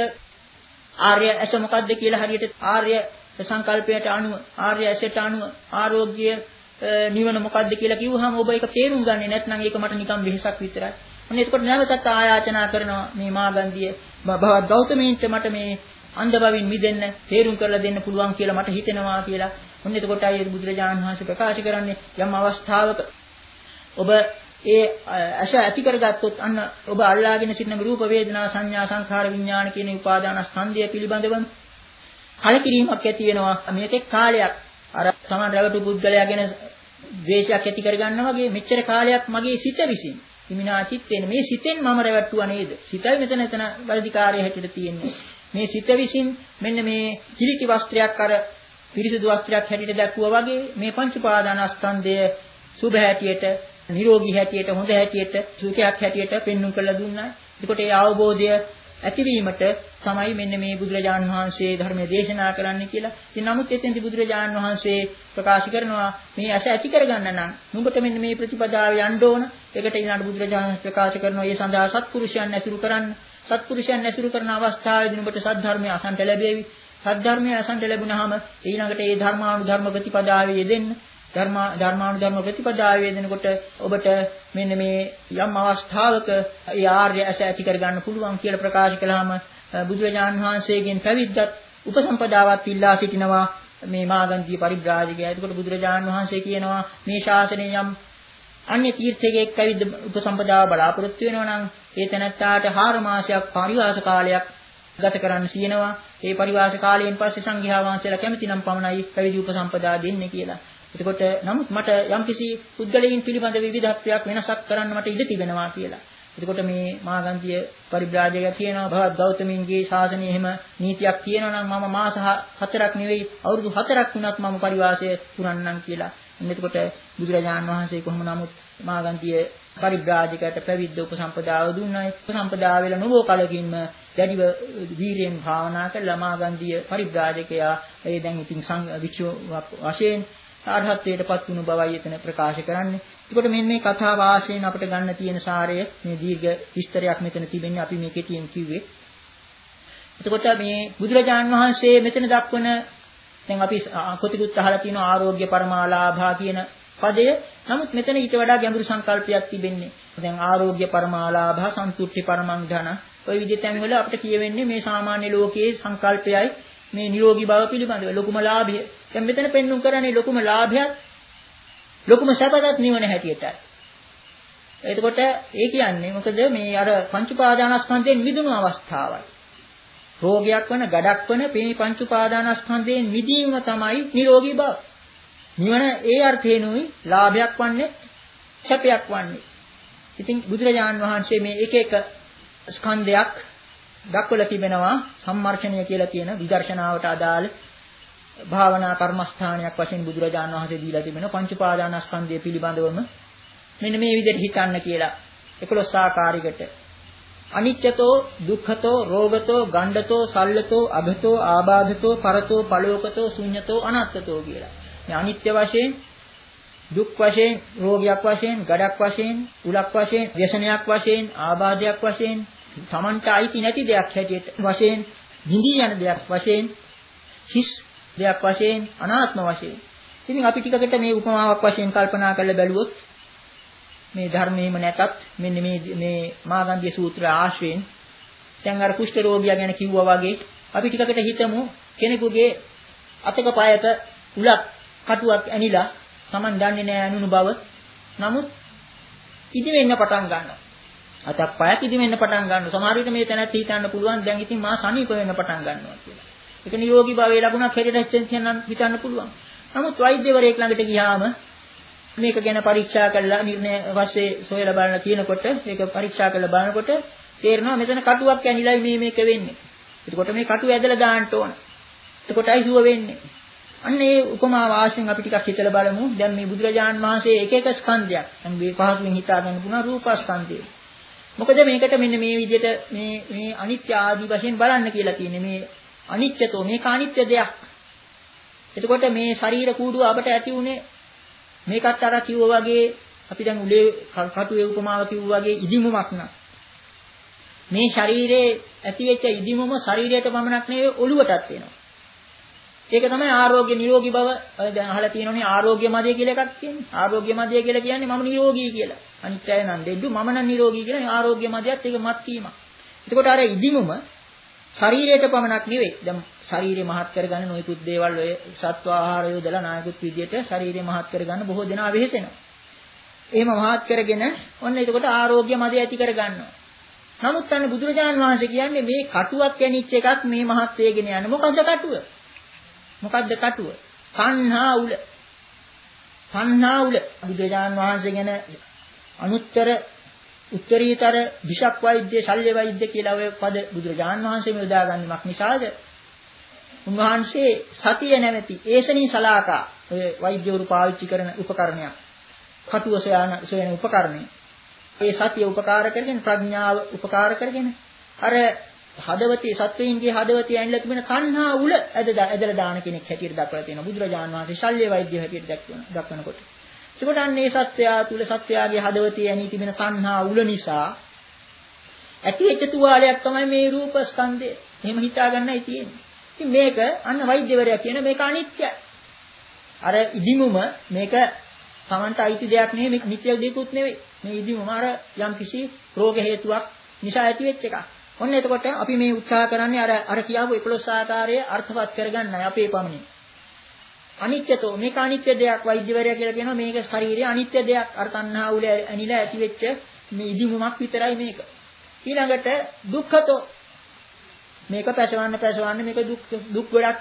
ආර්ය ඇස මොකද්ද කියලා හරියට ආර්ය සංකල්පයට අනුව ආර්ය ඇසට අනුව ආරෝග්‍ය නිවන මොකද්ද කියලා කිව්වහම ඔබ ඒක තේරුම් ගන්නේ නැත්නම් ඒක මට නිකන් වෙහෙසක් විතරයි. ඔන්න එතකොට නැවතත් ආයාචනා කරනවා මේ මාගන්ධිය භවත් ගෞතමීන්ට මට මේ අන්ධ බවින් මිදෙන්න තේරුම් කරලා දෙන්න පුළුවන් කියලා මට හිතෙනවා කියලා. ඔන්න එතකොට අය බුදුරජාණන් වහන්සේ ප්‍රකාශ කරන්නේ යම් අවස්ථාවක ඔබ ඒ ඇස ඇති කරගත්තොත් අන්න ඔබ අල්ලාගෙන සිටින රූප වේදනා සංඥා සංඛාර විඥාන කියන උපාදාන ස්කන්ධය පිළිබඳවම කලකිරීමක් ඇති වෙනවා. මේකේ කාලයක් අර සමන් රැවටු පුද්ගලයා ගැන ද්වේෂයක් ඇති කරගන්නවා වගේ මෙච්චර කාලයක් මගේ සිත විසින් හිමිනා චිත්තේන මේ සිතෙන් මම රැවට්ටුවා නේද? සිතයි මෙතන එතන වර්ධිකාරය හැටියට තියෙන්නේ. මේ සිත විසින් මෙන්න මේ කිලිටි වස්ත්‍රයක් අර පිරිසිදු වස්ත්‍රයක් හැටියට දැක්වුවා වගේ මේ පංච උපාදානස්කන්ධය සුභ හැටියට, නිරෝගී හැටියට, හොඳ හැටියට, සුඛයක් හැටියට පෙන්වුම් කරලා දුන්නා. එතකොට ඒ අවබෝධය ඇතිවීමට තමයි මෙන්න මේ බුදුරජාණන් වහන්සේ ධර්මයේ දේශනා කරන්න කියලා. ඉතින් නමුත් එතෙන්දී බුදුරජාණන් වහන්සේ ප්‍රකාශ කරනවා මේ ඇස ඇති කරගන්න නම් නුඹට මෙන්න මේ ප්‍රතිපදාව යන්න ඕන. ඒකට ඊළඟ බුදුරජාණන් ප්‍රකාශ කරනවා ඒ සඳහා සත්පුරුෂයන් ඇසුරු කරන්න. සත්පුරුෂයන් ඇසුරු කරන අවස්ථාවේදී නුඹට සද්ධර්මය අසන්ට ලැබෙවි. සද්ධර්මය අසන්ට ලැබුණාම ඊළඟට ඒ ධර්මානුධර්ම ප්‍රතිපදාවේ යෙදෙන්න. ධර්ම ධර්මානුධර්ම ප්‍රතිපදාවේ යෙදෙනකොට ඔබට මෙන්න මේ යම් අවස්ථාවක ඒ ආර්ය ඇස ඇති කරගන්න පුළුවන් කියලා ප්‍රකාශ කළාම බුදුරජාණන් වහන්සේගෙන් පැවිද්දත් උපසම්පදාවත් ඉල්ලා සිටිනවා මේ මාගන්ධිය පරිබ්‍රාජකයා. එතකොට බුදුරජාණන් වහන්සේ කියනවා මේ ශාසනයේ යම් අන්‍ය තීර්ථයක පැවිද්ද උපසම්පදාව බලාපොරොත්තු වෙනවා නම් ඒ තැනත්තාට හාර මාසයක් පරිවාස කාලයක් ගත කරන්න කියනවා. ඒ පරිවාස කාලයෙන් පස්සේ සංඝයා වහන්සේලා කැමති නම් පමණයි පැවිදි උපසම්පදා දෙන්නේ කියලා. එතකොට නමුත් මට යම්කිසි පුද්ගලයන් පිළිබඳ විවිධත්වයක් වෙනසක් කරන්න මට ඉඩ තිබෙනවා කියලා. එතකොට මේ මාගන්ධිය පරිබ්‍රාජකයා කියනවා භවත් ගෞතමීන්ගේ ශාසනයේ එහෙම නීතියක් තියෙනවා නම් මම මාස හතරක් නෙවෙයි අවුරුදු හතරක් වුණත් මම පරිවාසය පුරන්නම් කියලා. එතකොට බුදුරජාණන් වහන්සේ කොහොම නමුත් මාගන්ධිය පරිබ්‍රාජකයට පැවිද්ද උපසම්පදාව දුන්නා. උපසම්පදාව වෙල නොබෝ කලකින්ම දැඩිව වීරියෙන් භාවනා කළා මාගන්ධිය පරිබ්‍රාජකයා ඒ දැන් ඉතින් වික්ෂු වශයෙන් ආර්හත්වයටපත් වුණු බවයි එතන ප්‍රකාශ කරන්නේ. ඒකට මෙන්න මේ කතාව ආශයෙන් අපිට ගන්න තියෙන සාරය මේ දීර්ඝ විස්තරයක් මෙතන තිබෙන්නේ අපි මේ කෙටියෙන් කිව්වේ. එතකොට මේ බුදුරජාණන් වහන්සේ මෙතන දක්වන දැන් අපි කොටිකුත් අහලා තියෙන ආරෝග්‍ය පරමාලාභා කියන පදය. නමුත් මෙතන ඊට වඩා ගැඹුරු සංකල්පයක් තිබෙන්නේ. දැන් ආරෝග්‍ය පරමාලාභා සන්තුට්ටි පරමං ධන ඔය විදිහට වල අපිට කියවෙන්නේ මේ සාමාන්‍ය ලෝකයේ සංකල්පයයි මේ නිරෝගී බව පිළිබඳව ලොකුම ලාභය. දැන් මෙතන පෙන්වුම් කරන්නේ ලොකුම ලාභයත් ලොකුම සැපතත් නිවන හැටියටයි. එතකොට ඒ කියන්නේ මොකද මේ අර පංච උපාදානස්කන්ධයෙන් මිදුණු අවස්ථාවයි. රෝගයක් වන, ගඩක් වන මේ පංච උපාදානස්කන්ධයෙන් මිදීම තමයි නිරෝගී බව. නිවන ඒ අර්ථයෙන්ුයි ලාභයක් වන්නේ, සැපයක් වන්නේ. ඉතින් බුදුරජාණන් වහන්සේ මේ එක එක ස්කන්ධයක් දක්වලා තිබෙනවා සම්මර්ෂණය කියලා කියන විදර්ශනාවට අදාළ භාවනා කර්මස්ථානයක් වශයෙන් බුදුරජාණන් වහන්සේ දීලා තිබෙනවා පංච උපාදානස්කන්ධය පිළිබඳවම මෙන්න මේ විදිහට හිතන්න කියලා. එකොළොස් ආකාරයකට. අනිච්චතෝ, දුක්ඛතෝ, රෝගතෝ, ගණ්ඩතෝ, සල්ලතෝ, අගතෝ, ආබාධතෝ, පරතෝ, පලෝකතෝ, ශුඤ්ඤතෝ, අනාත්තතෝ කියලා. මේ අනිත්‍ය වශයෙන්, දුක් වශයෙන්, රෝගයක් වශයෙන්, ගඩක් වශයෙන්, උලක් වශයෙන්, ව්‍යසනයක් වශයෙන්, ආබාධයක් වශයෙන්, Tamanta අයිති නැති දෙයක් හැටියට වශයෙන්, නිදී යන දෙයක් වශයෙන්, හිස් දෙයක් වශයෙන්, අනාත්ම වශයෙන්. ඉතින් අපි ටිකකට මේ උපමාවක් වශයෙන් කල්පනා කරලා බැලුවොත් මේ ධර්මයේම නැතත් මෙන්න මේ මේ මාගන්ධිය සූත්‍රය ආශ්‍රයෙන් දැන් අර කුෂ්ඨ රෝගියා ගැන කිව්වා වගේ අපි ටිකකට හිතමු කෙනෙකුගේ අතක පායක උලක් කටුවක් ඇනිලා Taman දන්නේ නැහැ අනුණු බව. නමුත් ඉදිවෙන්න පටන් ගන්නවා. අතක් පායක් ඉදිවෙන්න පටන් ගන්නවා. සමහර විට මේ තැනත් හිතන්න පුළුවන් දැන් ඉතින් මා සනීප වෙන්න පටන් ගන්නවා කියලා. ඒක නියෝගී භාවයේ ලැබුණා කෙරෙට හිතන්න පුළුවන්. නමුත් වෛද්‍යවරයෙක් ළඟට ගියාම මේක ගැන පරීක්ෂා කරලා නිර්ණය වශයෙන් සොයලා බලන කියනකොට ඒක පරීක්ෂා කරලා බලනකොට තේරෙනවා මෙතන කටුවක් ඇනිලා මේ මේක වෙන්නේ. එතකොට මේ කටුව ඇදලා දාන්න ඕන. එතකොටයි සුව වෙන්නේ. අන්න ඒ උපමාව ආශ්‍රයෙන් අපි ටිකක් හිතලා බලමු. දැන් මේ බුදුරජාන් වහන්සේ එක එක ස්කන්ධයක් දැන් මේ පහසුවෙන් හිතා ගන්න පුළුවන් රූපස්කන්ධය. මොකද මේකට මෙන්න මේ විදිහට මේ මේ අනිත්‍ය ආදී වශයෙන් බලන්න කියලා තියෙන්නේ. මේ අනිත්‍යතෝ මේක අනිත්‍ය දෙයක්. එතකොට මේ ශරීර කූඩුව අපට ඇති උනේ මේකත් අර කිව්වා වගේ අපි දැන් උලේ කටුවේ උපමාව කිව්වා වගේ ඉදිමුමක් නා. මේ ශරීරයේ ඇති වෙච්ච ඉදිමුම ශරීරයට පමණක් නෙවෙයි ඔළුවටත් වෙනවා. ඒක තමයි ආරෝග්‍ය නිරෝගී බව. දැන් අහලා තියෙනෝනේ ආරෝග්‍ය මදය කියලා එකක් තියෙනවා. ආරෝග්‍ය මදය කියලා කියන්නේ මම නිරෝගී කියලා. අනිත් අය නම් දෙද්දු මම නම් නිරෝගී කියලා ආරෝග්‍ය මදයත් ඒක මත් වීමක්. එතකොට අර ඉදිමුම ශරීරයට පමණක් නෙවෙයි. දැන් ශරීරය මහත් කරගන්න නොයෙකුත් දේවල් ඔය සත්ව ආහාර යොදලා නායකුත් විදියට ශරීරය මහත් කරගන්න බොහෝ දෙනා වෙහෙසෙනවා. එහෙම මහත් කරගෙන ඔන්න එතකොට ආරෝග්‍ය මදය ඇති කරගන්නවා. නමුත් අන්න බුදුරජාණන් වහන්සේ කියන්නේ මේ කටුවක් ඇනිච්ච එකක් මේ මහත් වේගෙන යන. මොකද්ද කටුව? මොකද්ද කටුව? තණ්හා උල. තණ්හා උල. බුදුරජාණන් වහන්සේ ගැන අනුත්තර උත්තරීතර විෂක් වෛද්‍ය, ශල්‍ය වෛද්‍ය කියලා ඔය පද බුදුරජාණන් වහන්සේ මේ උදාගන්නමක් නිසාද උන්වහන්සේ සතිය නැමැති ඒසනී සලාකා ඔය වෛද්‍යවරු පාවිච්චි කරන උපකරණයක්. කටුව සොයන සොයන උපකරණය. ඒ සතිය උපකාර කරගෙන ප්‍රඥාව උපකාර කරගෙන අර හදවතේ සත්වයින්ගේ හදවතේ ඇනිලා තිබෙන තණ්හා උල ඇදලා දාන කෙනෙක් හැටියට දක්වලා තියෙනවා බුදුරජාණන් වහන්සේ ශල්‍ය වෛද්‍ය හැටියට දක්වනකොට. ඒකට අන්නේ සත්වයා තුල සත්වයාගේ හදවතේ ඇනී තිබෙන තණ්හා උල නිසා ඇතිවෙච්ච තුවාලයක් තමයි මේ රූප ස්කන්ධය. එහෙම හිතා ගන්නයි තියෙන්නේ. ඉතින් මේක අන්න වෛද්‍යවරයා කියන මේක අනිත්‍යයි. අර ඉදිමුම මේක Tamanta අයිති දෙයක් නෙවෙයි, මේක නිත්‍ය දෙයක්ුත් නෙවෙයි. මේ ඉදිමුම අර යම් කිසි රෝග හේතුවක් නිසා ඇතිවෙච්ච එකක්. ඔන්න එතකොට අපි මේ උත්සාහ කරන්නේ අර අර කියාපු එකොළොස් ආකාරයේ අර්ථවත් කරගන්නයි අපේ පමණින්. අනිත්‍යතෝ මේක අනිත්‍ය දෙයක් වෛද්‍යවරයා කියලා කියනවා මේක ශරීරයේ අනිත්‍ය දෙයක්. අර තණ්හා උල ඇනිලා ඇතිවෙච්ච මේ ඉදිමුමක් විතරයි මේක. ඊළඟට දුක්ඛතෝ මේක පැසවන්න පැසවන්න මේක දුක් දුක් ගොඩක්.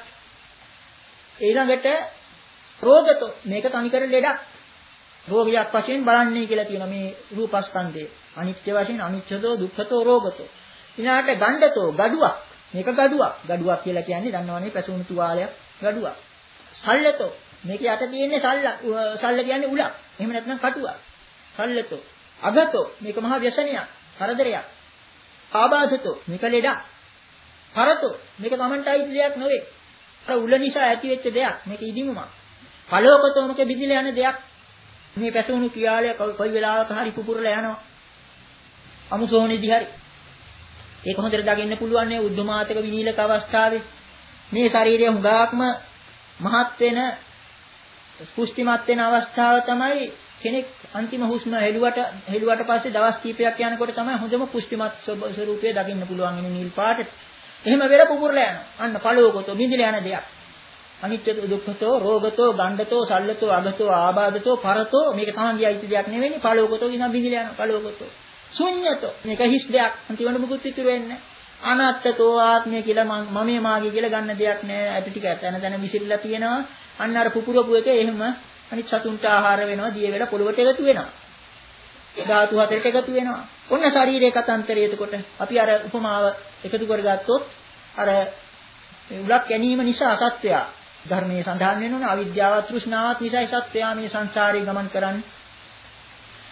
ඊළඟට රෝගතෝ මේක තනිකර ලෙඩක්. රෝගයක් වශයෙන් බලන්නේ කියලා තියෙනවා මේ රූපස්කන්ධය. අනිත්‍ය වශයෙන් අනිච්චතෝ දුක්ඛතෝ රෝගතෝ. ඊළඟට ගණ්ඩතෝ ගඩුවක්. මේක ගඩුවක්. ගඩුවක් කියලා කියන්නේ දන්නවනේ පැසවුණු තුවාලයක් ගඩුවක්. සල්ලතෝ මේක යට තියෙන්නේ සල්ල සල්ල කියන්නේ උලක්. එහෙම නැත්නම් කටුවක්. සල්ලතෝ අගතෝ මේක මහා ව්‍යසනයක්. කරදරයක්. ආබාධතෝ මේක ලෙඩක්. පරතෝ මේක Tamanta අයිති දෙයක් නෙවෙයි. අර උල නිසා ඇතිවෙච්ච දෙයක්. මේක ඉදිමුමක්. පලෝකතෝ මේක බිඳිලා යන දෙයක්. මේ පැසවුණු ක්‍රියාලය කොයි වෙලාවක හරි පුපුරලා යනවා. අමුසෝනේදී හරි. ඒක හොඳට දකින්න පුළුවන් නේ උද්දමාතක විනීලක අවස්ථාවේ. මේ ශරීරය හුඟක්ම මහත් වෙන පුෂ්ටිමත් වෙන අවස්ථාව තමයි කෙනෙක් අන්තිම හුස්ම හෙළුවට හෙළුවට පස්සේ දවස් කිහිපයක් යනකොට තමයි හොඳම පුෂ්ටිමත් ස්වරූපය දකින්න පුළුවන් ඉන්නේ නිල් පාටට. එහෙම වෙලා පුපුරලා යනවා. අන්න පළෝකතෝ බිඳිලා යන දෙයක්. අනිත්‍ය දුක්ඛතෝ රෝගතෝ ගණ්ඩතෝ සල්ලතෝ අගතෝ ආබාධතෝ පරතෝ මේක තමන්ගේ අයිති දෙයක් නෙවෙයි. පළෝකතෝ ඉඳන් බිඳිලා යනවා. පළෝකතෝ ශුන්‍යතෝ මේක හිස් දෙයක්. අන්තිමට මුකුත් ඉතුරු වෙන්නේ නැහැ. අනාත්තතෝ ආත්මය කියලා මමයේ මාගේ කියලා ගන්න දෙයක් නෑ. ඇටි ටික තන තන විසිරලා තියෙනවා. අන්න අර පුපුරපු එක එහෙම අනිත් සතුන්ට ආහාර වෙනවා, දිය වෙලා පොළොවට එකතු වෙනවා. ධාතු හතරට එකතු වෙනවා. ඔන්න ශරීරයේ කතන්තරය. එතකොට අපි අර උපමාව එකතු කරගත්තොත් අර උලක් ගැනීම නිසා සත්වයා ධර්මයේ සඳහන් වෙනවනේ අවිද්‍යාව තෘෂ්ණාවත් නිසා සත්වයා මේ සංසාරේ ගමන් කරන්නේ.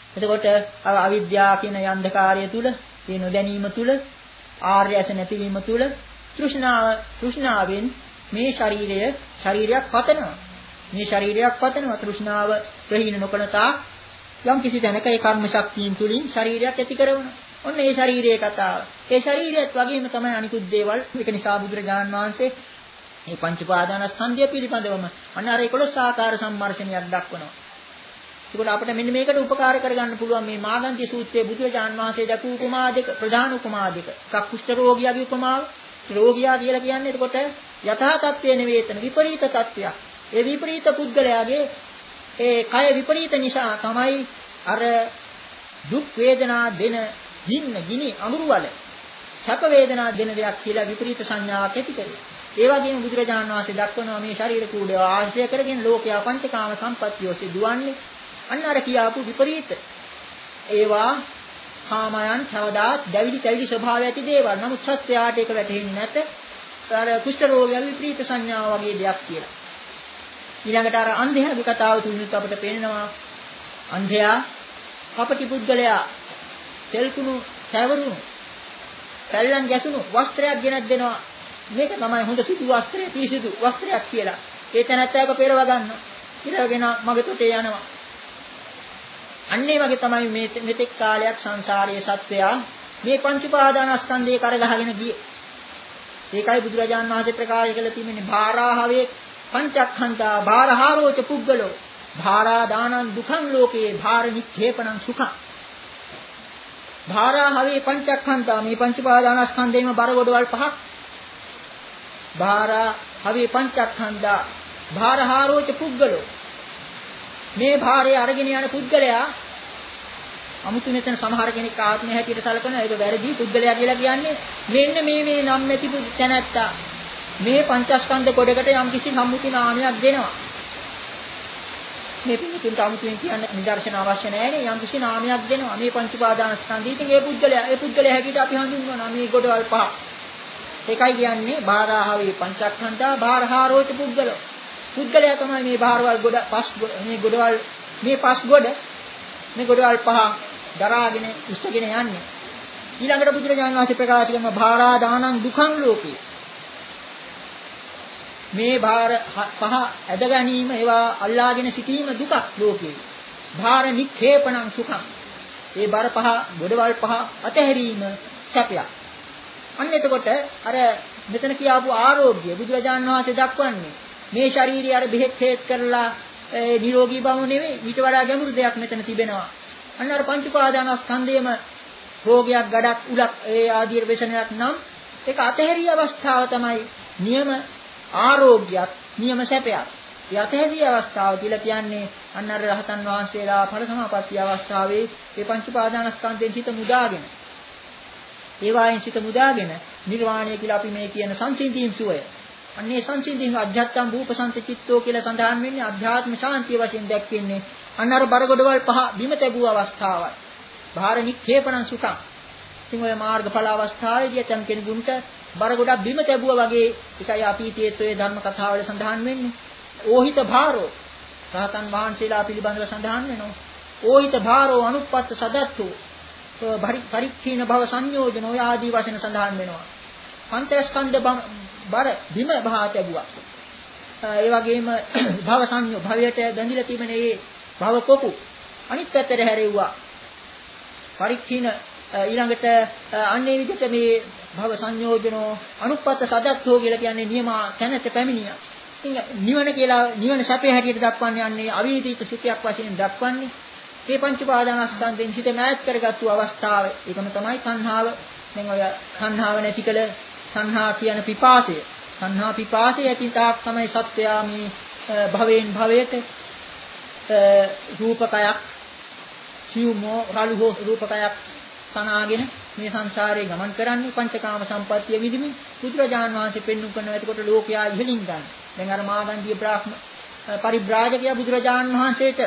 එතකොට අවිද්‍යාව කියන යන්ධකාරය තුල, ඒ නොදැනීම තුල, ආර්ය ඇස නැතිවීම තුල තෘෂ්ණාව තෘෂ්ණාවෙන් මේ ශරීරය ශරීරයක් පතනවා. මේ ශරීරයක් පතනවා තෘෂ්ණාව ප්‍රහීන නොකන තාක් යම් කිසි තැනක ඒ කර්ම ශක්තියින් තුලින් ශරීරයක් ඇති කරනවා. ඔන්න ඒ ශරීරයේ කතාව. ඒ ශරීරයත් වගේම තමයි අනිකුත් දේවල්. ඒක නිසා බුදුරජාණන් වහන්සේ මේ පංච පාදානස්කන්ධය පිළිබඳවම අන්න අර එකොළොස් ආකාර සම්මර්ෂණයක් දක්වනවා. ඒකෝට අපිට මෙන්න මේකට උපකාර කරගන්න පුළුවන් මේ මාගන්ධ්‍ය සූත්‍රයේ බුදුරජාණන් වහන්සේ දක්වපු උපමා දෙක, ප්‍රධාන උපමා දෙක. එකක් කුෂ්ඨ රෝගියාගේ උපමාව. රෝගියා කියලා කියන්නේ එතකොට යථා තත්ත්වය නෙවෙයි එතන විපරීත තත්ත්වයක්. ඒ විපරීත පුද්ගලයාගේ ඒ කය විපරීත නිසා තමයි අර දුක් වේදනා දෙන ගින්න ගිනි අමුරු වල සැප වේදනා දෙන දෙයක් කියලා විපරීත සංඥාවක් ඇති කරේ. ඒ වගේම බුදුරජාණන් වහන්සේ දක්වනවා මේ ශරීර කූඩය ආශ්‍රය කරගෙන ලෝකයා පංචකාම සම්පත්තිය ඔස්සේ දුවන්නේ. අන්න අර කියාපු විපරීත ඒවා කාමයන් කවදාත් දැවිලි තැවිලි ස්වභාවය ඇති දේවල්. නමුත් සත්‍යයට ඒක වැටහෙන්නේ නැත. අර කුෂ්ඨ රෝගයන් විපරීත සංඥාව වගේ දෙයක් කියලා. ඊළඟට අර අන්ධයාගේ කතාව තුලිනුත් අපිට පේනවා අන්ධයා කපටි පුද්ගලයා තෙල්කුණු සැවරුණු පැල්ලන් ගැසුණු වස්ත්‍රයක් ගෙනත් දෙනවා. මේක තමයි හොඳ සුදු වස්ත්‍රය පිරිසිදු වස්ත්‍රයක් කියලා. ඒ තැනැත්තාක පෙරව ගන්නවා. ඉරගෙන මගේ තොටේ යනවා. අන්න ඒ වගේ තමයි මේ මෙතෙක් කාලයක් සංසාරයේ සත්වයා මේ පංච උපාදානස්කන්ධේ කරගහගෙන ගියේ. ඒකයි බුදුරජාණන් වහන්සේ ප්‍රකාශ කළ තියෙන්නේ භාරාහවේ පංචක්ඛන්තා භාරහාරෝච පුද්ගලෝ භාරා දානං දුඛං ලෝකේ භාර නික්ඛේපණං සුඛං. භාරාහවේ පංචක්ඛන්තා මේ පංච උපාදානස්කන්ධේම බර ගොඩවල් පහක්. භාරාහවේ පංචක්ඛන්තා භාරහාරෝච පුද්ගලෝ මේ භාරය අරගෙන යන පුද්ගලයා අමුතු මෙතන සමහර කෙනෙක් ආත්මය හැටියට සැලකන ඒක වැරදි පුද්ගලයා කියලා කියන්නේ මෙන්න මේ මේ නම් නැති තැනැත්තා මේ පංචස්කන්ධ කොටකට යම් කිසි සම්මුති නාමයක් දෙනවා. මේ පිටුන්ට අමුතුවෙන් කියන්න නිදර්ශන අවශ්‍ය නැහැ නේ. යම් කිසි නාමයක් දෙනවා මේ පංච උපාදානස්කන්ධය. ඉතින් ඒ පුද්ගලයා ඒ පුද්ගලයා හැටියට අපි හඳුන්වනවා මේ කොටවල් පහ. ඒකයි කියන්නේ භාරාහවේ පංචස්කන්ධා භාරහාරෝච පුද්ගලෝ. පුද්ගලයා තමයි මේ භාරවල් ගොඩ පස් මේ ගොඩවල් මේ පස් ගොඩ මේ ගොඩවල් පහ දරාගෙන ඉස්සගෙන යන්නේ. ඊළඟට බුදුරජාණන් වහන්සේ ප්‍රකාශ කරන භාරා දානං දුඛං ලෝකේ. මේ භාර පහ ඇද ගැනීම ඒවා අල්ලාගෙන සිටීම දුකක් ලෝකේ. භාර නික්ඛේපණං සුඛං. ඒ බර පහ ගොඩවල් පහ අතහැරීම සැපයක්. අන්න එතකොට අර මෙතන කියාපු ආරෝග්‍ය බුදුරජාණන් වහන්සේ දක්වන්නේ මේ ශාරීරිය අර බෙහෙත් හේත් කරලා නිරෝගී බව නෙවෙයි ඊට වඩා ගැඹුරු දෙයක් මෙතන තිබෙනවා. අන්න අර පංච උපාදානස්කන්ධයේම රෝගයක් ගඩක් උලක් ඒ ආදී වේශනයක් නම් ඒක අතහැරිය අවස්ථාව තමයි නියම ආරෝග්‍යයක් නියම සැපයක්. ඒ අතහැරිය අවස්ථාව කියලා කියන්නේ අන්න අර රහතන් වහන්සේලා ඵල සමාපatti අවස්ථාවේ මේ පංච උපාදානස්කන්ධයෙන් සිත මුදාගෙන ඒ වයින් සිත මුදාගෙන නිර්වාණය කියලා අපි මේ කියන සංසිඳීම් සුවය අන්නේ සංසිඳීම අධ්‍යාත්ම රූපසන්ත චිත්තෝ කියලා සඳහන් වෙන්නේ අධ්‍යාත්ම ශාන්තිය වශයෙන් දැක්වෙන්නේ අන්න අර බරගොඩවල් පහ බිම තැබුව අවස්ථාවයි. භාර නික්ඛේපණං සුඛං. ඉතින් ඔය මාර්ගඵල අවස්ථාවේදී ඇතම් කෙනෙකුට බරගොඩක් බිම තැබුවා වගේ එකයි අතීතයේ ඔය ධර්ම කතාවල සඳහන් වෙන්නේ. ඕහිත භාරෝ රහතන් වහන්සේලා පිළිබඳව සඳහන් වෙනවා. ඕහිත භාරෝ අනුප්පත්ත සදත්තෝ පරික්ඛීන භව සංයෝජන ඔය ආදී වශයෙන් සඳහන් වෙනවා. පංචස්කන්ධ බර බිම බහා තැබුවා. ඒ වගේම භව සංයෝ භවයට බැඳිලා තිබෙන ඒ භව කොපු අනිත් පැත්තට හැරෙව්වා. පරික්ඛීන ඊළඟට අන්නේ විදිහට මේ භව සංයෝජනෝ අනුප්පත්ත සදත්තෝ කියලා කියන්නේ නියම තැනට පැමිණියා. ඉතින් නිවන කියලා නිවන සැපේ හැටියට දක්වන්නේ අන්නේ අවීතීත සුඛයක් වශයෙන් දක්වන්නේ. මේ පංච පාදානස්කන්ධෙන් හිත මෑත් කරගත්තු අවස්ථාව. ඒකම තමයි සංහාව. දැන් ඔය සංහාව නැති කළ සංහා කියන පිපාසය. සංහා පිපාසය ඇති තාක් තමයි සත්‍යයා මේ භවයෙන් භවයට රූපකයක් සිව්මෝ රාලුහෝ රූපකයක් තනාගෙන මේ සංසාරේ ගමන් කරන්නේ පංචකාම සම්පත්තිය විදිමින් බුදුරජාණන් වහන්සේ පෙන්වු කරන එතකොට ලෝකයා ඉහළින් ගන්න. දැන් අර මාගන්ධිය බ්‍රාහ්ම පරිබ්‍රාජකයා බුදුරජාණන් වහන්සේට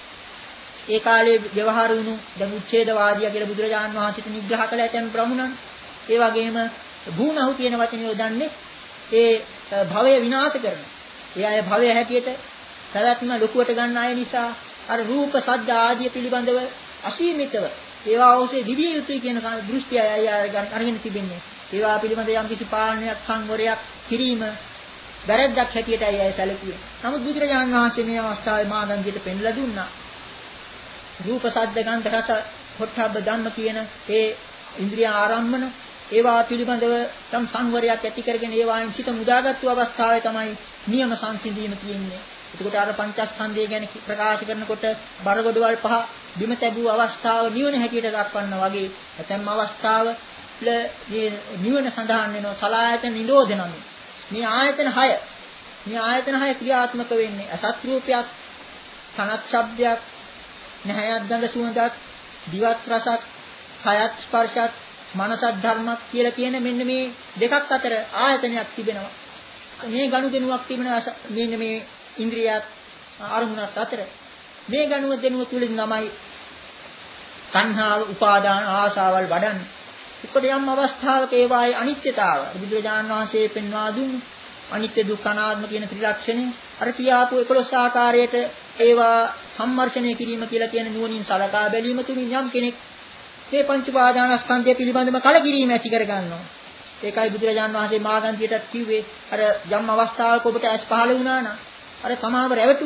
ඒ කාලේ ව්‍යවහාර වුණු දැන් උච්ඡේදවාදියා කියලා බුදුරජාණන් වහන්සේට නිග්‍රහ කළ ඇතන් බ්‍රහ්මණන් ඒ වගේම භූනහු කියන වචනේ යොදන්නේ ඒ භවය විනාශ කරන. ඒ අය භවය හැටියට සදාත්ම ලොකුවට ගන්න අය නිසා අර රූප සද්ද ආදී පිළිබඳව අසීමිතව ඒවා ඔස්සේ දිවිය යුතුයි කියන දෘෂ්ටියයි අරගෙන තිබෙන්නේ. ඒවා පිළිබඳ යම් කිසි පාලනයක් සංවරයක් කිරීම වැරැද්දක් හැටියටයි අය සැලකුවේ. නමුත් බුදුරජාණන් වහන්සේ මේ අවස්ථාවේ මාගන්ධියට පෙන්ලා දුන්නා. රූප ශබ්ද ගන්ධ රස පොට්ටබ්බ ධම්ම කියන ඒ ඉන්ද්‍රිය ආරම්මන ඒවා පිළිබඳව තම සංවරයක් ඇති කරගෙන ඒවායින් සිත මුදාගත්තු අවස්ථාවේ තමයි නියම සංසිඳීම තියෙන්නේ. එතකොට අර පංචස්කන්ධය ගැන ප්‍රකාශ කරනකොට බරගොඩවල් පහ බිම තැබූ අවස්ථාව නිවන හැටියට දක්වන්න වගේ ඇතැම් අවස්ථාව මේ නිවන සඳහන් වෙනවා සලආයතන නිරෝධනම. මේ ආයතන හය මේ ආයතන හය ක්‍රියාත්මක වෙන්නේ අසත් රූපයක්, කනත් ශබ්දයක්, නැහැයත් ගඳ සුවඳක්, දිවත් රසක්, කයත් ස්පර්ශත්, මනසත් ධර්මයක් කියලා කියන මෙන්න මේ දෙකක් අතර ආයතනයක් තිබෙනවා. මේ ගනුදෙනුවක් තිබෙනවා මෙන්න මේ ඉන්ද්‍රියත් අරමුණත් අතර. මේ ගනුදෙනුව තුලින් තමයි සංහාව, උපාදාන, ආශාවල් වඩන්නේ. උපද යම් අවස්ථාවක ඒවායේ අනිත්‍යතාව බුදුරජාණන් වහන්සේ පෙන්වා දුන්නු අනිත්‍ය දුක්ඛ අනාත්ම කියන ත්‍රිලක්ෂණය අර කියාපු එකොළොස් ආකාරයට ඒවා සම්මර්ෂණය කිරීම කියලා කියන නුවණින් සලකා බැලීම තුලින් යම් කෙනෙක් මේ පංච උපාදානස්කන්ධය පිළිබඳව කලකිරීම ඇති කර ගන්නවා. ඒකයි බුදුරජාණන් වහන්සේ මාගන්ධියටත් කිව්වේ අර යම් අවස්ථාවක ඔබට ඇස් පහළ වුණා නම් අර තමාව රැවටු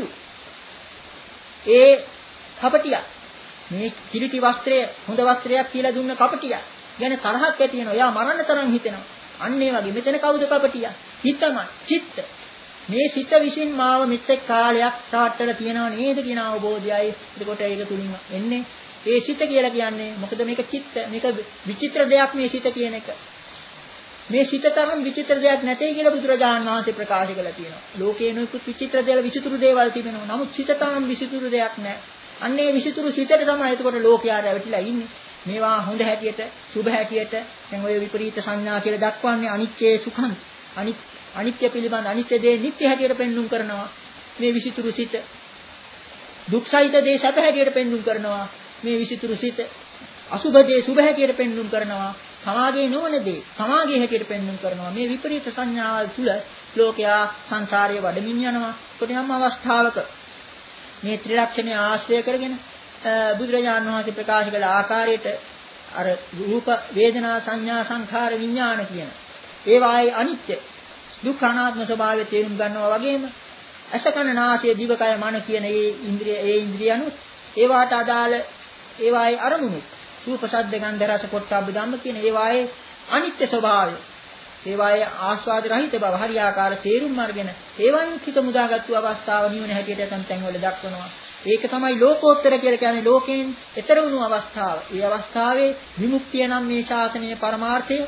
ඒ කපටියා මේ කිලිටි වස්ත්‍රය හොඳ වස්ත්‍රයක් කියලා දුන්න කපටියා ගැන තරහක් ඇති වෙනවා. එයා මරන්න තරම් හිතෙනවා. අන්න ඒ වගේ මෙතන කවුද කපටියා? හිතමයි, චිත්ත. මේ සිත විසින් මාව මෙතෙක් කාලයක් තාට්ටල තියනව නේද කියන අවබෝධයයි. එතකොට ඒක තුලින් එන්නේ ඒ සිත කියලා කියන්නේ මොකද මේක චිත්ත. මේක විචිත්‍ර දෙයක් මේ සිත කියන එක. මේ සිත තරම් විචිත්‍ර දෙයක් නැtei කියලා බුදුරජාණන් වහන්සේ ප්‍රකාශ කළා තියෙනවා. ලෝකේ නොයෙකුත් විචිත්‍ර දේවල් විචිතුරු දේවල් තිබෙනවා. නමුත් සිත තරම් විචිතුරු දෙයක් නැහැ. අන්න ඒ විචිතුරු සිතට තමයි එතකොට ලෝකයා රැවටිලා ඉන්නේ. මේවා හොඳ හැටියට, සුභ හැටියට දැන් ඔය විපරීත සංඥා කියලා දක්වන්නේ අනිත්‍ය සුඛං. අනිත් අනිත්‍ය පිළිබඳ අනිත්‍ය දේ නිට්ටය හැටියට පෙන්눔 කරනවා. මේ විචිතුරු සිත. දුක්සහිත දේ සැප හැටියට පෙන්눔 කරනවා. මේ විචිතුරු සිත. අසුභ දේ සුභ හැටියට පෙන්눔 කරනවා. සමාගයේ නොවන දේ සමාගයේ හැටියට පෙන්눔 කරනවා. මේ විපරීත සංඥාවල් තුල ලෝකයා සංසාරයේ වඩමින් යනවා. කොටයම් අවස්ථාවක මේ ත්‍රිලක්ෂණය ආශ්‍රය කරගෙන බුදුරජාණන් වහන්සේ ප්‍රකාශ කළ ආකාරයට අර රූප වේදනා සංඥා සංඛාර විඥාන කියන ඒවායේ අනිත්‍ය දුක්ඛ අනාත්ම ස්වභාවය තේරුම් ගන්නවා වගේම අසකන නාසය දිවකය මන කියන ඒ ඉන්ද්‍රිය ඒ ඉන්ද්‍රියනුත් ඒවාට අදාළ ඒවායේ අරමුණු රූප ශබ්ද ගන්ධ රස පොට්ටබ්බ ධම්ම කියන ඒවායේ අනිත්‍ය ස්වභාවය ඒවායේ ආස්වාද රහිත බව හරියාකාර තේරුම් අරගෙන ඒවායින් සිත මුදාගත්තු අවස්ථාව නිවන හැටියට තම තැන් වල දක්වනවා. ඒක තමයි ලෝකෝත්තර කියලා කියන්නේ ලෝකයෙන් එතර වුණු අවස්ථාව. ඒ අවස්ථාවේ විමුක්තිය නම් මේ ශාසනීය පරමාර්ථය,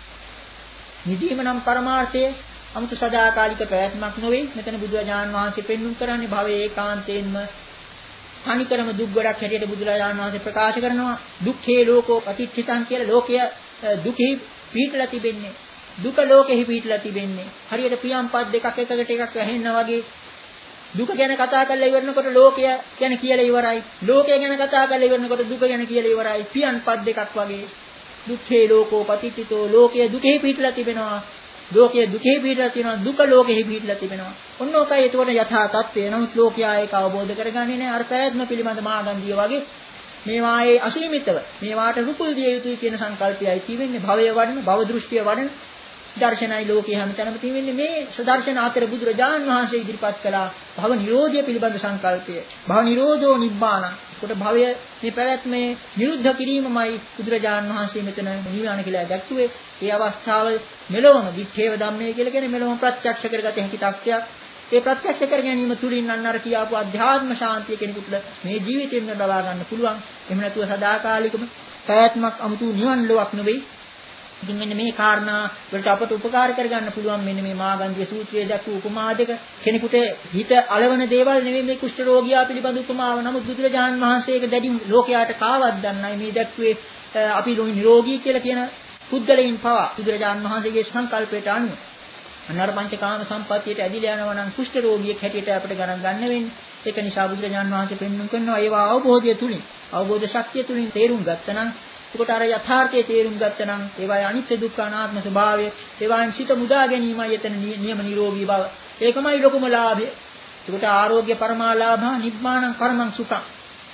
නිදීම නම් පරමාර්ථය, 아무තු සදාකාලික ප්‍රයත්නක් නොවේ. මෙතන බුදුරජාණන් වහන්සේ පෙන්වුම් කරන්නේ භවයේ ඒකාන්තයෙන්ම තනිකරම දුක් ගොඩක් හැටියට බුදුරජාණන් වහන්සේ ප්‍රකාශ කරනවා. දුක්ඛේ ලෝකෝ පටිච්චිතං කියලා ලෝකය දුකෙහි පිහිටලා තිබෙන්නේ. දුක ලෝකෙහි පිහිටලා තිබෙන්නේ. හරියට පියම්පත් දෙකක් එකකට එකක් වැහෙන්නා වගේ දුක ගැන කතා කරලා ඉවරනකොට ලෝකය ගැන කියලා ඉවරයි. ලෝකය ගැන කතා කරලා ඉවරනකොට දුක ගැන කියලා ඉවරයි. පියන්පත් දෙකක් වගේ. දුක්ඛේ ලෝකෝ පටිච්චිතෝ ලෝකය දුකෙහි පිහිටලා තිබෙනවා. ලෝකය දුකෙහි පිහිටලා තියෙනවා. දුක ලෝකෙහි පිහිටලා තිබෙනවා. ඔන්න ඔකයි ඒතකොට යථා තත්ත්වය. නමුත් ලෝකයා ඒක අවබෝධ කරගන්නේ නැහැ. අර පැවැත්ම පිළිබඳ මාගන්ධිය වගේ මේවායේ අසීමිතව මේවාට රුකුල් දිය යුතුයි කියන සංකල්පයයි තියෙන්නේ. භවය වඩන, භව දෘෂ්ටිය වඩන දර්ශනයි ලෝකයේ හැමතැනම තියෙන්නේ. මේ සදර්ශන අතර බුදුරජාණන් වහන්සේ ඉදිරිපත් කළා භව නිරෝධය පිළිබඳ සංකල්පය. භව නිරෝධෝ නිබ්බාන. කොට භවය මේ පැවැත්මේ නිරුද්ධ කිරීමමයි බුදුරජාණන් වහන්සේ මෙතන නිවන කියලා දැක්ුවේ. ඒ අවස්ථාව මෙලොවම විච්ඡේව ධම්මයේ කියලා කියන්නේ මෙලොවම ප්‍රත්‍යක්ෂ කරගත හැකි තත්ත්වයක්. ඒ ප්‍රත්‍යක්ෂ කර ගැනීම තුලින් අන්න අර කියාපු අධ්‍යාත්ම ශාන්තිය කෙනෙකුට මේ ජීවිතයෙන් ලබා ගන්න පුළුවන්. එහෙම නැතුව සදාකාලිකම පැවැත්මක් 아무තු නිවන් ලෝක් නෙවෙයි. ඉතින් මෙන්න මේ කාරණා වලට අපට උපකාර කරගන්න පුළුවන් මෙන්න මේ මාගන්ධිය සූත්‍රයේ දක්වපු උපමා දෙක. කෙනෙකුට හිත අලවන දේවල් නෙවෙයි මේ කුෂ්ඨ රෝගියා පිළිබඳ උපමාව. නමුත් බුදුරජාණන් වහන්සේ ඒක දැඩි ලෝකයාට කාවත් දන්නයි මේ දැක්වේ අපි නිරෝගී කියලා කියන පුද්ගලයන් පවා බුදුරජාණන් වහන්සේගේ සංකල්පයට අනුව අනර පංචකාම සම්පත්තියට ඇදිලා යනවා නම් කුෂ්ඨ රෝගියෙක් හැටියට අපිට ගණන් ගන්න වෙන්නේ. ඒක නිසා බුදුරජාණන් වහන්සේ පෙන්වන්න කරනවා ඒවා අවබෝධය තුලින් අවබෝධ ශක්තිය තුලින් තේරුම් ගත්තනම් එතකොට අර යථාර්ථයේ තේරුම් ගත්තනම් ඒවායේ අනිත්‍ය දුක්ඛ අනාත්ම ස්වභාවය ඒවායින් සිත මුදා ගැනීමයි එතන නියම නිරෝගී බව. ඒකමයි ලොකුම ලාභය. එතකොට ආරෝග්‍ය පරමාලාභ නිබ්බාණං පරමං සුඛං.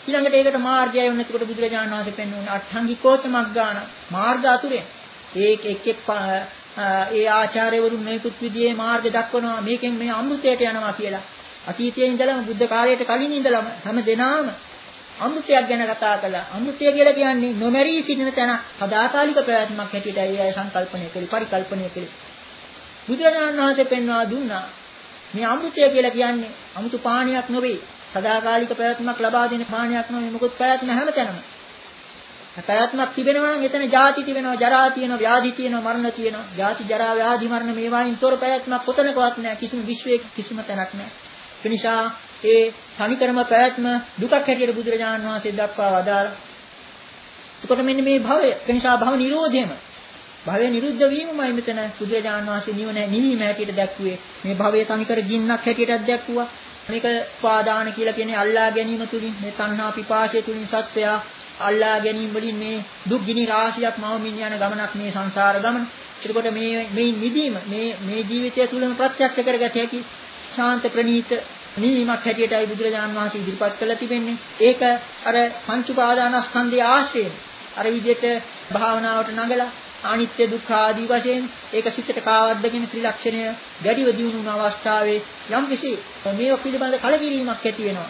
ඊළඟට ඒකට මාර්ගයයි වුණ. එතකොට බුදුරජාණන් වහන්සේ පෙන්වන්නේ අට්ඨංගිකෝච මග්ගාන මාර්ග අතුරෙන්. ඒක එක් එක් ඒ ආචාර්යවරුන් මේකුත් විදිහේ මාර්ග දක්වනවා. මේකෙන් මේ අමෘතයට යනවා කියලා. අතීතයේ ඉඳලම බුද්ධ කාලයට කලින් ඉඳලම හැම දිනම අමෘතයක් ගැන කතා කළා. අමෘතය කියලා කියන්නේ නොමැරී සිටින තැන සදාකාලික ප්‍රයත්නයක් හැටියට අය සංකල්පණය කළේ, පරිකල්පනය කළේ. බුදුරජාණන් වහන්සේ පෙන්වා දුන්නා මේ අමෘතය කියලා කියන්නේ අමුතු පානයක් නෙවෙයි. සදාකාලික ප්‍රයත්නයක් ලබා දෙන පානයක් නෙවෙයි. මොකද ප්‍රයත්න හැමතැනම. ප්‍රයත්නක් තිබෙනවා නම් එතන ජාති තිබෙනවා, ජරා තියෙනවා, ව්‍යාධි තියෙනවා, මරණ තියෙනවා. ජාති, ජරා, ව්‍යාධි, මරණ මේවායින් තොර ප්‍රයත්නක් කොතනකවත් නැහැ. කිසිම විශ්වයේ කිසිම තැනක් නැහැ. ඒ නිසා ඒ තනිකරම ප්‍රයත්න දුකක් හැටියට බුදුරජාණන් වහන්සේ දක්වා වදාළා. එතකොට මෙන්න මේ භවය, ඒ නිසා භව නිරෝධයම භවය නිරුද්ධ වීමමයි මෙතන බුදුරජාණන් වහන්සේ නිවන නිවීම හැටියට දැක්ුවේ. මේ භවය තනිකර ගින්නක් හැටියටත් දැක්ුවා. මේක උපාදාන කියලා කියන්නේ අල්ලා ගැනීම තුලින්, මේ තණ්හා පිපාසය තුලින් සත්‍යය අල්ලා ගැනීම වලින් මේ දුක් ගිනි රාශියක් මවමින් යන ගමනක් මේ සංසාර ගමන. එතකොට මේ මේ නිදීම මේ මේ ජීවිතය තුලම ප්‍රත්‍යක්ෂ කරගත හැකි ශාන්ත ප්‍රණීත නිවීමක් හැටියටයි බුදුරජාණන් වහන්සේ ඉදිරිපත් කළා තිබෙන්නේ. ඒක අර පංච උපාදානස්කන්ධයේ ආශ්‍රයෙන් අර විදිහට භාවනාවට නඟලා අනිත්‍ය දුක්ඛ ආදී වශයෙන් ඒක සිතට කාවද්දගෙන ත්‍රිලක්ෂණය ගැඩිව දිනුන අවස්ථාවේ යම් කිසි මේව පිළිබඳ කලකිරීමක් ඇති වෙනවා.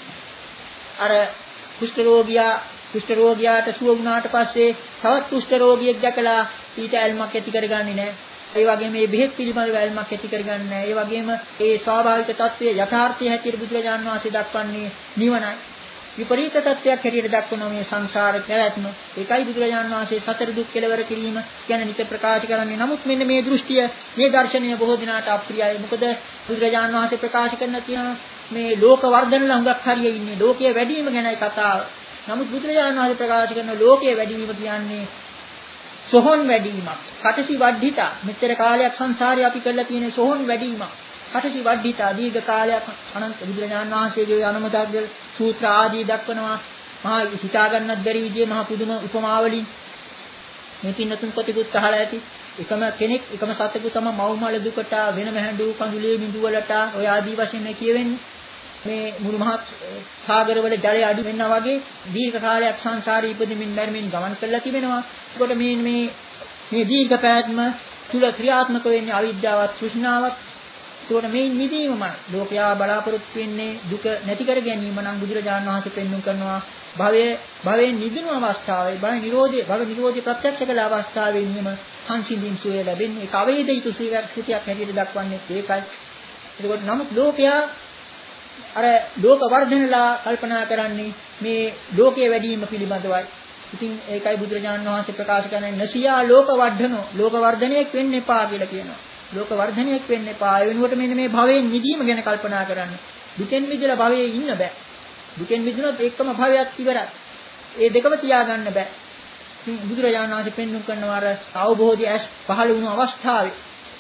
අර කුෂ්ඨ රෝගියා කුෂ්ඨ රෝගියාට සුව වුණාට පස්සේ තවත් කුෂ්ඨ රෝගියෙක් දැකලා ඊට ඇල්මක් ඇති කරගන්නේ නැහැ. ඒ වගේම මේ බෙහෙත් පිළිබඳව ඇල්මක් ඇති කරගන්නේ නැහැ. ඒ වගේම ඒ ස්වාභාවික తත්වයේ යථාර්ථය හැටියට බුදුරජාණන් වහන්සේ දක්වන්නේ නිවනයි. විපරීත තත්ත්වයක් හැටියට දක්වන මේ සංසාර පැවැත්ම. ඒකයි බුදුරජාණන් වහන්සේ සතර දුක් කෙලවර කිරීම ගැන නිතර ප්‍රකාශ කරන්නේ. නමුත් මෙන්න මේ දෘෂ්ටිය, මේ දර්ශනය බොහෝ දිනාට අප්‍රියයි. මොකද බුදුරජාණන් වහන්සේ ප්‍රකාශ කරන තියෙන මේ ලෝක වර්ධනල හුඟක් හරිය ඉන්නේ. ලෝකයේ වැඩි වීම ගැනයි කතාව. නමුත් බුදුරජාණන් වහන්සේ ප්‍රකාශ කරන ලෝකයේ වැඩි වීම කියන්නේ සොහොන් වැඩිවීමක්. කටසි වඩ්ඩිතා. මෙච්චර කාලයක් සංසාරේ අපි කරලා තියෙන සොහොන් වැඩිවීමක්. කටසි වඩ්ඩිතා දීර්ඝ කාලයක් අනන්ත බුදුරජාණන් වහන්සේගේ අනුමතග්ග සූත්‍ර ආදී දක්වනවා. මහා හිතා ගන්නත් බැරි විදිහේ මහා පුදුම උපමාවලින් මේ පින්නතුන් කොටිකුත් අහලා ඇති. එකම කෙනෙක් එකම සතෙකු තම මව්මල දුකට වෙනම හැඬු කඳුලේ බිඳු වලට ඔය ආදී වශයෙන් මේ කියවෙන්නේ. මේ මුළු මහත් සාගරවල ජලය අඩු වෙනවා වගේ දීර්ඝ කාලයක් සංසාරේ ඉපදෙමින් මැරෙමින් ගමන් කරලා තිබෙනවා. ඒකට මේ මේ මේ දීර්ඝ පැවැත්ම තුල ක්‍රියාත්මක වෙන්නේ අවිද්‍යාවත් තෘෂ්ණාවත්. ඒකට මේ නිදීමමයි ලෝකයා බලාපොරොත්තු වෙන්නේ දුක නැති කර ගැනීම නම් බුදුරජාණන් වහන්සේ පෙන්වුම් කරනවා. භවයේ භවයෙන් නිදුණු අවස්ථාවේ භව නිරෝධය භව නිරෝධය ප්‍රත්‍යක්ෂ කළ අවස්ථාවේ නියම සංසිඳීම් සුවය ලැබෙන්නේ. ඒක අවේදිත සුවයක් හැටියට දක්වන්නේ ඒකයි. ඒකට නමුත් ලෝකයා අර ලෝක වර්ධනලා කල්පනා කරන්නේ මේ ලෝකයේ වැඩිම පිළිබඳවයි. ඉතින් ඒකයි බුදුරජාණන් වහන්සේ ප්‍රකාශ කරන්නේ නසියා ලෝක වර්ධනෝ ලෝක වර්ධනයක් වෙන්න එපා කියලා කියනවා. ලෝක වර්ධනයක් වෙන්න එපා. ඒ වෙනුවට මෙන්න මේ භවයෙන් මිදීම ගැන කල්පනා කරන්න. දුකෙන් මිදලා භවයේ ඉන්න බෑ. දුකෙන් මිදුනොත් ඒකම භවයක් ඉවරයි. ඒ දෙකම තියාගන්න බෑ. ඉතින් බුදුරජාණන් වහන්සේ පෙන්වුම් කරනවා අර අවබෝධය ඇස් පහළ වුණු අවස්ථාවේ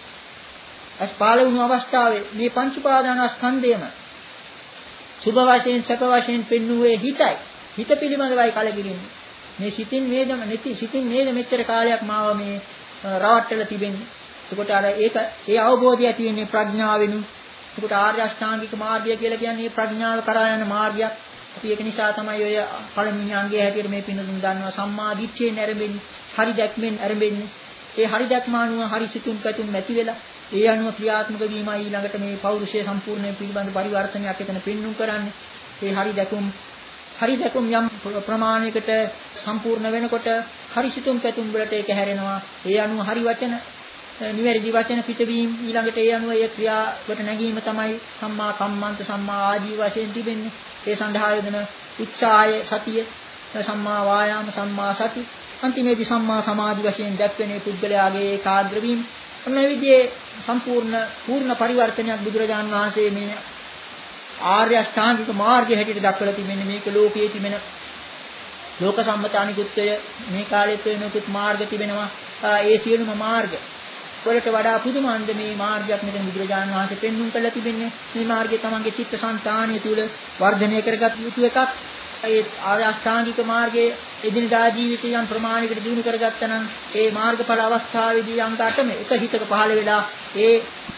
ඇස් පහළ වුණු අවස්ථාවේ මේ පංච උපාදානස්කන්ධයම සුභ වශයෙන් සැප වශයෙන් පෙන්වුවේ හිතයි. හිත පිළිබඳවයි කලකිරින්නේ. මේ සිතින් වේදම නැති සිතින් වේද මෙච්චර කාලයක් මාව මේ රවට්ටලා තිබෙන්නේ. එතකොට අර ඒක ඒ අවබෝධය ඇති වෙන්නේ ප්‍රඥාවෙනු. එතකොට ආර්ය අෂ්ටාංගික මාර්ගය කියලා කියන්නේ ප්‍රඥාව කරා යන මාර්ගයක්. අපි ඒක නිසා තමයි ඔය පළමුවෙනි අංගය හැටියට මේ පින්නතුන් දන්නවා සම්මා දිට්ඨියෙන් ආරම්භෙන්නේ. හරි දැක්මෙන් ආරම්භෙන්නේ. ඒ හරි දැක්ම අනුව හරි සිතුම් පැතුම් නැති වෙලා ඒ අනුව ක්‍රියාත්මක වීමයි ඊළඟට මේ පෞරුෂය සම්පූර්ණයෙන් පිළිබඳ පරිවර්තනයක් එතන පෙන්වුම් කරන්නේ. ඒ හරි දැකුම් හරි දැකුම් යම් ප්‍රමාණයකට සම්පූර්ණ වෙනකොට හරි සිතුම් පැතුම් වලට ඒක හැරෙනවා. ඒ අනුව හරි වචන නිවැරදි වචන පිටවීම ඊළඟට ඒ අනුව ඒ ක්‍රියාවට නැගීම තමයි සම්මා කම්මන්ත සම්මා ආජීව වශයෙන් තිබෙන්නේ. ඒ සඳහා යෙදෙන උත්සාහය සතිය සම්මා වායාම සම්මා සති අන්තිමේදී සම්මා සමාධි වශයෙන් දැක්වෙන පුද්ගලයාගේ ඒකාග්‍ර වීම. මේ විදිහේ සම්පූර්ණ පූර්ණ පරිවර්තනයක් බුදුරජාන් වහන්සේ මේ ආර්ය අෂ්ටාංගික මාර්ගය හැටියට දක්වලා තිබෙන්නේ. මේක ලෝකයේ තිබෙන ලෝක සම්මතානිකුත්වය මේ කාලෙත් වෙනකුත් මාර්ග තිබෙනවා. ඒ සියලුම මාර්ග වලට වඩා පුදුමාන්ද මේ මාර්ගයක් මෙතන බුදුරජාන් වහන්සේ පෙන්වුම් කරලා තිබෙන්නේ. මේ මාර්ගය තමන්ගේ චිත්ත සංතානිය තුළ වර්ධනය කරගත් යුතු එකක්. ඒ ආර්ය අෂ්ටාංගික මාර්ගයේ එදිනදා ජීවිතය යම් ප්‍රමාණයකට දිනු කරගත්තා නම් ඒ මාර්ගඵල අවස්ථාවේදී අංග අටම එක හිතක පහළ වෙලා ඒ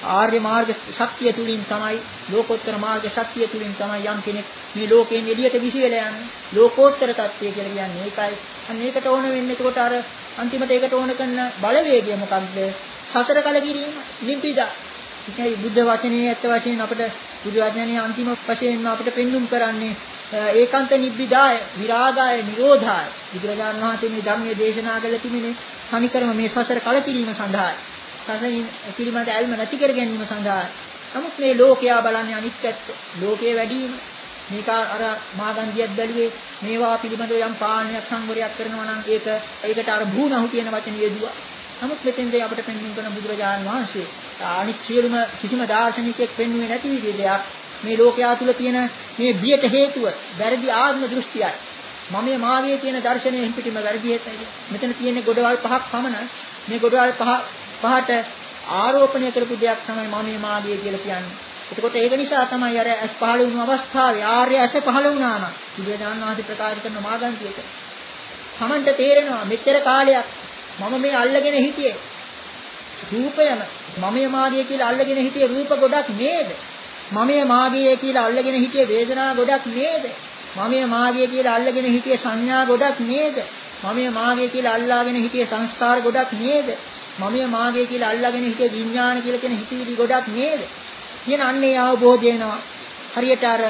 ආර්ය මාර්ග ශක්තිය තුලින් තමයි ලෝකෝත්තර මාර්ග ශක්තිය තුලින් තමයි යම් කෙනෙක් මේ ලෝකයෙන් එළියට විසිරලා යන්නේ. ලෝකෝත්තර තත්ත්වය කියලා කියන්නේ ඒකයි. අන්න ඒකට ඕන වෙන්නේ එතකොට අර අන්තිමට ඒකට ඕන කරන බලවේගය මොකක්ද? සසර කලකිරීම, නිබ්බිදා. ඒකයි බුද්ධ වචනේ ඇත්ත වශයෙන් අපිට බුදු වචනේ අන්තිම වශයෙන් අපිට පෙන්눔 කරන්නේ ඒකාන්ත නිබ්බිදාය, විරාගාය, නිරෝධාය. බුදුරජාණන් වහන්සේ මේ ධර්මයේ දේශනා කළ තිබෙනේ සනිකරම මේ සසර කලකිරීම සඳහායි. සසරින් පිළිමද ඇල්ම නැති කර ගැනීම සඳහායි. නමුත් මේ ලෝකයා බලන්නේ අනිත් පැත්ත. ලෝකයේ වැඩිම මේක අර මාගන්ධියක් බැලුවේ මේවා පිළිබඳව යම් පාලනයක් සංවරයක් කරනවා නම් ඒක ඒකට අර භූණහු කියන වචනේ යෙදුවා. නමුත් මෙතෙන්දී අපිට පෙන්වන්න කරන බුදුරජාණන් වහන්සේ අනිත් සියලුම කිසිම දාර්ශනිකයෙක් පෙන්වුවේ නැති විදිහේ දෙයක් මේ ලෝකයා තුල තියෙන මේ බියට හේතුව වැරදි ආත්ම දෘෂ්ටියයි. මමයේ මාගේ තියෙන දර්ශනයෙන් පිටිම වැරදි හේතුයි. මෙතන තියෙන ගොඩවල් පහක් පමණයි. මේ ගොඩවල් පහ පහට ආරෝපණය කරපු දෙයක් තමයි මමයේ මාගේ කියලා කියන්නේ. එතකොට ඒක නිසා තමයි අර ඇස් පහළ වුණු අවස්ථාවේ ආර්ය ඇස පහළ වුණාම බුදුරජාණන් වහන්සේ ප්‍රකාශ කරන මාගන්තියට සමන්ට තේරෙනවා මෙච්චර කාලයක් මම මේ අල්ලගෙන හිටියේ රූපයම මමයේ මාගේ කියලා අල්ලගෙන හිටියේ රූප ගොඩක් නේද? මමයේ මාගේ කියලා අල්ලගෙන හිටියේ වේදනා ගොඩක් නේද? මමයේ මාගේ කියලා අල්ලගෙන හිටියේ සංඥා ගොඩක් නේද? මමයේ මාගේ කියලා අල්ලාගෙන හිටියේ සංස්කාර ගොඩක් නේද? මමයේ මාගේ කියලා අල්ලාගෙන හිටියේ විඥාන කියලා කියන හිතවිලි ගොඩක් නේද? කියන අන්නේ අවබෝධය වෙනවා. හරියට අර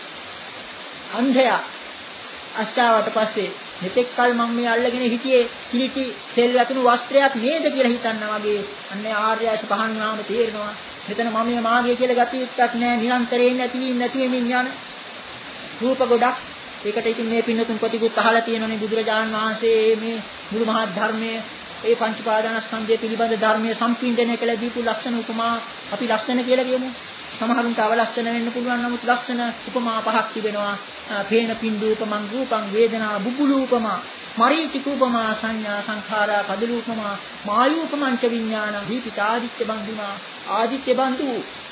අන්ධයා අස්තාවට පස්සේ මෙතෙක් කල මම මේ අල්ලගෙන හිටියේ කිලිටි තෙල් වතුණු වස්ත්‍රයක් නේද කියලා හිතනවා වගේ අන්නේ ආර්යයස පහන් වාම තේරෙනවා. මෙතන මම මේ මාගේ කියලා ගතියුත්තක් නැහැ. නිරන්තරයෙන් නැතිවීම නැතිවෙමින් යන රූප ගොඩක්. ඒකට ඉතින් මේ පින්නතුන් ප්‍රතිපුත් අහලා තියෙනනේ බුදුරජාණන් වහන්සේ මේ මුළු මහත් ධර්මයේ ඒ පංච පාදානස්කන්ධය පිළිබඳ ධර්මයේ සම්පින්ඩණය කළ දීපු ලක්ෂණ උපමා අපි ලක්ෂණ කියලා කියමු. සමහරුන්ට අවලක්ෂණ වෙන්න පුළුවන්. නමුත් ලක්ෂණ උපමා පහක් තිබෙනවා. පේන පින්දූපමං රූපං වේදනා බුබුලූපමා මරීචිකූපමා සංඥා සංඛාරා කදලූපමා මායූපමංච විඥාන දීපිතාදිත්‍ය බන්දුනා ආදිත්‍ය බන්දු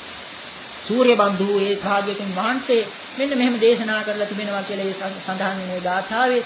සූර්ය බන්දු ඒ භාග්‍යතුන් වහන්සේ මෙන්න මෙහෙම දේශනා කරලා තිබෙනවා කියලා ඒ සඳහන් වෙන ඒ ගාථාවේ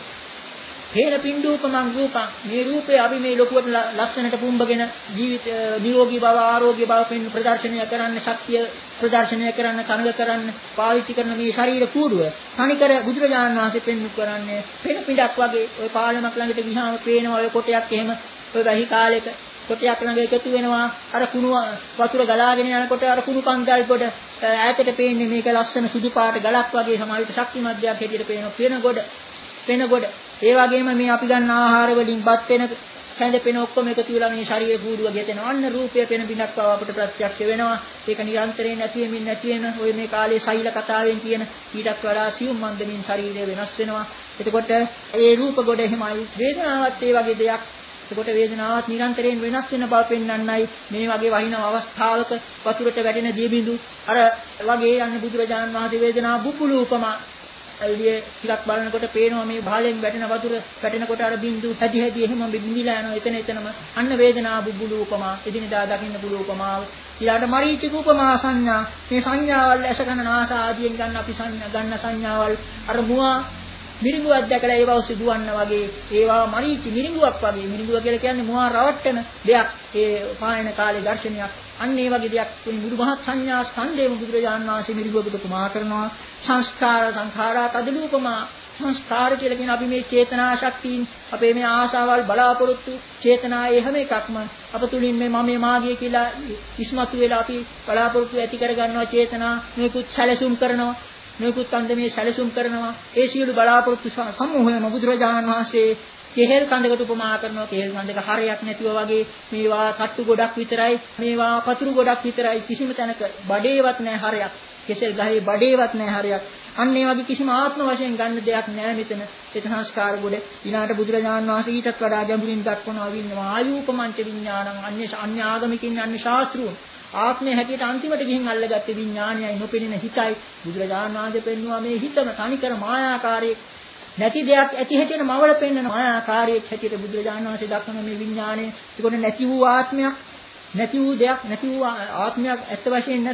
හේන පින්ඩූපමං රූපං මේ රූපේ අපි මේ ලොකුවට ලක්ෂණයට පුම්බගෙන ජීවිත නිරෝගී බව ආරෝග්‍ය බව පෙන් ප්‍රදර්ශනය කරන්න ශක්තිය ප්‍රදර්ශනය කරන්න කනග කරන්න පාවිච්චි කරන මේ ශරීර කූඩුව තනිකර බුදුරජාණන් වහන්සේ පෙන්වු කරන්නේ පෙන පිටක් වගේ ඔය පාලමක් ළඟට ගියාම පේනවා ඔය කොටයක් එහෙම ඔය වැහි කාලෙක කොටයක් ළඟ එකතු වෙනවා අර කුණු වතුර ගලාගෙන යනකොට අර කුණු කන්දල් පොඩ ඈතට පේන්නේ මේක ලස්සන සුදු පාට ගලක් වගේ සමාවිත ශක්තිමත්යක් හැටියට පේනවා පේන ගොඩ පේන ගොඩ ඒ වගේම මේ අපි ගන්න ආහාර වලින් බත් වෙන කැඳ පෙන ඔක්කොම එකතු වෙලා මේ ශරීර කූඩුව ගෙතෙනවා. අන්න රූපය පෙන බිනක් බව අපිට ප්‍රත්‍යක්ෂ වෙනවා. ඒක නිරන්තරයෙන් නැති වෙමින් නැති වෙන ඔය මේ කාලේ සෛල කතාවෙන් කියන ඊටත් වඩා සියුම් මන්දමින් ශරීරය වෙනස් වෙනවා. එතකොට ඒ රූප ගොඩ එහෙමයි වේදනාවත් ඒ වගේ දෙයක්. එතකොට වේදනාවත් නිරන්තරයෙන් වෙනස් වෙන බව පෙන්වන්නයි මේ වගේ වහින අවස්ථාවක වතුරට වැටෙන දිය බිඳු අර වගේ යන්නේ බුදුරජාණන් වහන්සේ වේදනා බුබුලු උපමා එළියේ ටිකක් බලනකොට පේනවා මේ භාලෙන් වැටෙන වතුර වැටෙනකොට අර බින්දු හැදි හැදි එහෙම බින්දිලා යනවා එතන එතනම අන්න වේදනා බුබුලු උපමා එදිනදා දකින්න පුළු උපමාව ඊළාට මරීචික උපමා සංඥා මේ සංඥාවල් ඇස ගන්න නාස ආදියෙන් ගන්න අපි සංඥා ගන්න සංඥාවල් අර මුවා මිරිඟුවක් දැකලා ඒවා සිදුවන්න වගේ ඒවා මරීචි මිරිඟුවක් වගේ මිරිඟුව කියලා කියන්නේ මුවා රවට්ටන දෙයක් ඒ පායන කාලේ දර්ශනයක් අන්න ඒ වගේ දෙයක් මේ මුළු මහත් සංඥා ස්කන්ධේම බුදුරජාණන් වහන්සේ මිරිඟුවකට උපමා කරනවා සංස්කාර සංඛාරා තදලූපමා සංස්කාර කියලා කියන අපි මේ චේතනා ශක්තියින් අපේ මේ ආශාවල් බලාපොරොත්තු චේතනා ඒ හැම එකක්ම අප තුලින් මේ මම මාගේ කියලා ඉස්මතු වෙලා අපි බලාපොරොත්තු ඇති කර ගන්නවා චේතනා මේකුත් සැලසුම් කරනවා මේකුත් අන්දමේ සැලසුම් කරනවා ඒ සියලු බලාපොරොත්තු සමූහයම බුදුරජාණන් වහන්සේ කෙහෙල් කඳකට උපමා කරනවා කෙහෙල් කඳක හරයක් නැතිව වගේ මේවා කට්ටු ගොඩක් විතරයි මේවා පතුරු ගොඩක් විතරයි කිසිම තැනක බඩේවත් නැහැ හරයක් කෙසෙල් ගහේ බඩේවත් නැහැ හරයක් අන්න ඒ වගේ කිසිම ආත්ම වශයෙන් ගන්න දෙයක් නැහැ මෙතන ඒ සංස්කාර ගොඩ ඊළාට බුදුරජාණන් වහන්සේ ඊටත් වඩා ගැඹුරින් දක්වනවා වින්නවා ආයූපමංච විඥානං අන්‍ය අන්‍ය ආගමිකින් අන්‍ය ශාස්ත්‍රූන් ආත්මය හැටියට අන්තිමට ගිහින් අල්ලගත්තේ විඥානයයි නොපෙනෙන හිතයි බුදුරජාණන් වහන්සේ පෙන්වුවා මේ හිතම තනිකර මායාකාරී නැති දෙයක් ඇති හැටියට මවල පෙන්වන මායාකාරී හැටියට බුදුරජාණන් වහන්සේ දක්වන මේ විඥානය ඒකට නැති වූ ආත්මයක් නැති වූ දෙයක් නැති වූ ආත්මයක් ඇත්ත වශයෙන් නැතත්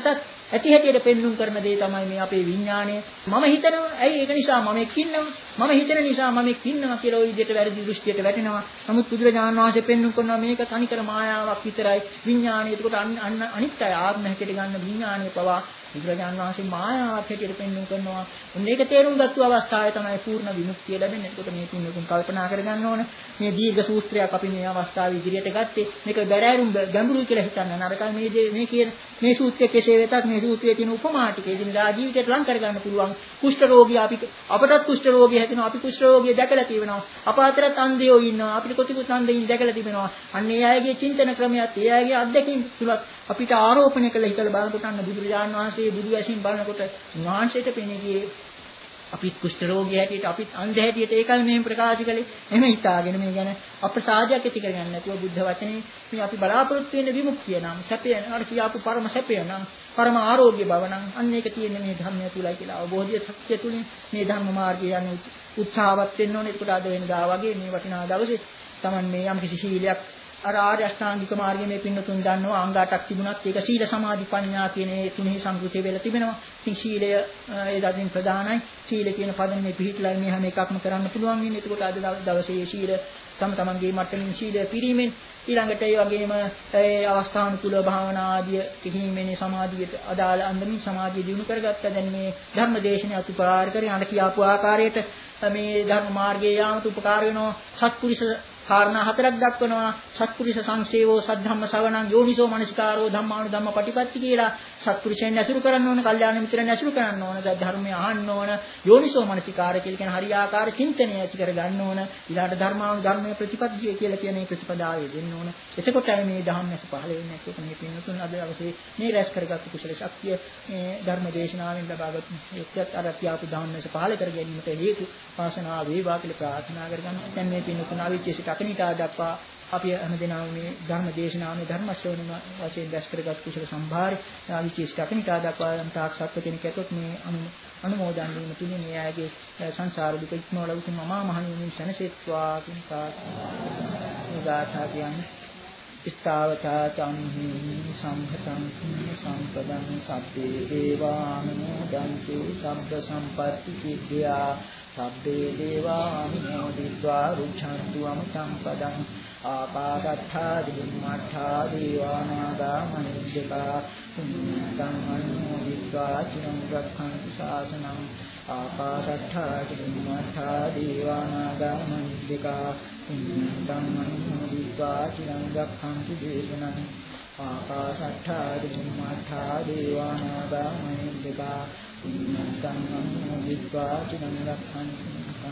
ඇති හැටියට පෙන්눔 කරන දේ තමයි මේ අපේ විඥාණය. මම හිතනවා ඇයි ඒක නිසා මම එක් ඉන්නවා. මම හිතන නිසා මම එක් ඉන්නවා කියලා ওই විදිහට වැරදි දෘෂ්ටියට වැටෙනවා. නමුත් බුදුරජාණන් වහන්සේ පෙන්눔 කරනවා මේක තනිකර මායාවක් විතරයි. විඥාණය ඒකට අනිත්‍ය ආත්ම හැටියට ගන්න විඥාණය පවා බුදුරජාණන් වහන්සේ මායාවක් හැටියට පෙන්වු කරනවා. උන් මේක තේරුම් ගත්තු අවස්ථාවේ තමයි පූර්ණ විමුක්තිය ලැබෙන්නේ. ඒකට මේ පින්නතුන් කල්පනා කරගන්න ඕන. මේ දීර්ඝ සූත්‍රයක් අපි මේ අවස්ථාවේ ඉදිරියට ගත්තේ. මේක බැරෑරුම් ගැඹුරුයි කියලා හිතන්න නරකයි. මේ මේ කියන මේ සූත්‍රය කෙසේ වෙතත් මේ සූත්‍රයේ තියෙන උපමා ටික එදිනදා ජීවිතයට ලං කරගන්න පුළුවන්. කුෂ්ඨ රෝගී අපි අපටත් කුෂ්ඨ රෝගී හැදෙනවා. අපි කුෂ්ඨ රෝගිය දැකලා තියෙනවා. අප අතරත් අන්ධයෝ ඉන්නවා. අපිට කොතිකුත් අන්ධයින් දැකලා තිබෙනවා. අන්න ඒ අයගේ චින්තන ක්‍රමයක්, ඒ අයගේ අත්දැකීම් තුලත් අපිට ආරෝපණය කළ හිතලා බලනකොට අන්න බුදුරජාණන් වහන්සේ බුදු ඇසින් බලනකොට ඥාන්සයට පෙනේගියේ අපිත් කුෂ්ඨ රෝගී හැටියට අපිත් අන්ධ හැටියට ඒකල් මෙහෙම ප්‍රකාශ කළේ එහෙම හිතාගෙන මේ ගැන අප්‍රසාදයක් ඇති කරගන්න නැතුව බුද්ධ වචනේ මේ අපි බලාපොරොත්තු වෙන විමුක්තිය නම් සැපය අර කියාපු පරම සැපය නම් පරම ආරෝග්‍ය බව නම් අන්න ඒක තියෙන්නේ මේ ධර්මය තුලයි කියලා අවබෝධය සත්‍ය තුලින් මේ ධර්ම මාර්ගය යන උත්සාහවත් වෙන්න ඕනේ. ඒකට අද වෙනදා වගේ මේ වටිනා දවසේ Taman මේ යම් කිසි සීලයක් අර ආර්ය අෂ්ටාංගික මාර්ගයේ මේ පින්නතුන් දන්නවා අංග අටක් තිබුණත් ඒක සීල සමාධි ප්‍රඥා කියන මේ තුනෙහි සංකෘතිය වෙලා තිබෙනවා. ඉතින් සීලය ඒ දකින් ප්‍රධානයි. සීල කියන පදනේ පිළිහිట్లా මේ හැම එකක්ම කරන්න පුළුවන් වෙන්නේ. ඒකට අද දවසේ මේ සීල තම තමන්ගේ මට්ටමින් සීලය පිරීමෙන් ඊළඟට ඒ වගේම ඒ අවස්ථානුකූල භාවනා ආදී කිහිමනේ සමාධියට අදාළ අන්දමින් සමාධිය දිනු කරගත්තා. දැන් මේ ධර්ම දේශනාව උපකාර කරගෙන අර කියාපු ආකාරයට මේ ධර්ම මාර්ගයේ යාමට උපකාර වෙනවා. සත්පුරුෂ කාරණා හතරක් දක්වනවා. සත්පුරුෂ සංසේවෝ සද්ධම්ම ශ්‍රවණං යෝනිසෝ මනසිකාරෝ ධම්මානුධම්ම පටිපatti කියලා. සත්පුරුෂයන් ඇසුරු කරන්න ඕන, කල්යාණ මිත්‍රයන් ඇසුරු කරන්න ඕන, ධර්මය අහන්න ඕන. යෝනිසෝ මනසිකාරය කියලා කියන හරියාකාර චින්තනය ඇති කර ගන්න ඕන. ඊළාට ධර්මානු ධර්මයේ ප්‍රතිපදිය කියලා කියන මේ ප්‍රතිපදාවේ දෙන්න ඕන. එතකොටයි මේ ධම්මස පහළ වෙන්නේ. ඒක මේ පින්නතුන් අද අවසේ මේ රැස් කරගත්තු කුසල ශක්තිය මේ ධර්ම දේශනාවෙන් ලබාගත් එක්කත් අර කියාපු ධම්මස පහළ කර ගැනීමට හේතු වාසනාව වේවා කියලා ප්‍රාර්ථනා කරගන්න. දැන් මේ පින්නතුන් අවිච්ඡේසිත අකනිටා දක්වා අපි හැමදෙනාම මේ ධර්ම දේශනාවේ ධර්ම ශ්‍රවණ වශයෙන් දැස් කරගත් කුසල සම්භාරය අවිච්ඡේසිත අකනිටා දක්වා යන්තාක් සත්ව කෙනෙක් ඇතොත් මේ අනුමෝදන් වීම තුලින් මේ ආයේ සංසාර දුක ඉක්මවල උතුම් මහා මහණෙනි සැනසෙත්වා කියන කාර්යගාථා කියන්නේ ඉස්තාවචා චම්හි සම්පතං සම්පදං සබ්බේ දේවානුමෝදන්තු සබ්බ සම්පatti සිද්ධා සබ්බේ දේවානුමෝදිत्वा රුක්ඛන්තු අමතං පදං ආකාශත්ථා දිම්මත්ථා දේවානාගා මහිද්දකා පුඤ්ඤං අනුමෝදිत्वा චිරං රක්ඛන්තු ශාසනං ආකාශත්ථා දිම්මත්ථා දේවානාගා මහිද්දකා පුඤ්ඤං අනුමෝදිत्वा චිරං රක්ඛන්තු දේශනං ආකාශත්ථා දිම්මත්ථා දේවානාගා මහිද්දකා පුඤ්ඤං අනුමෝදිत्वा චිරං රක්ඛන්තු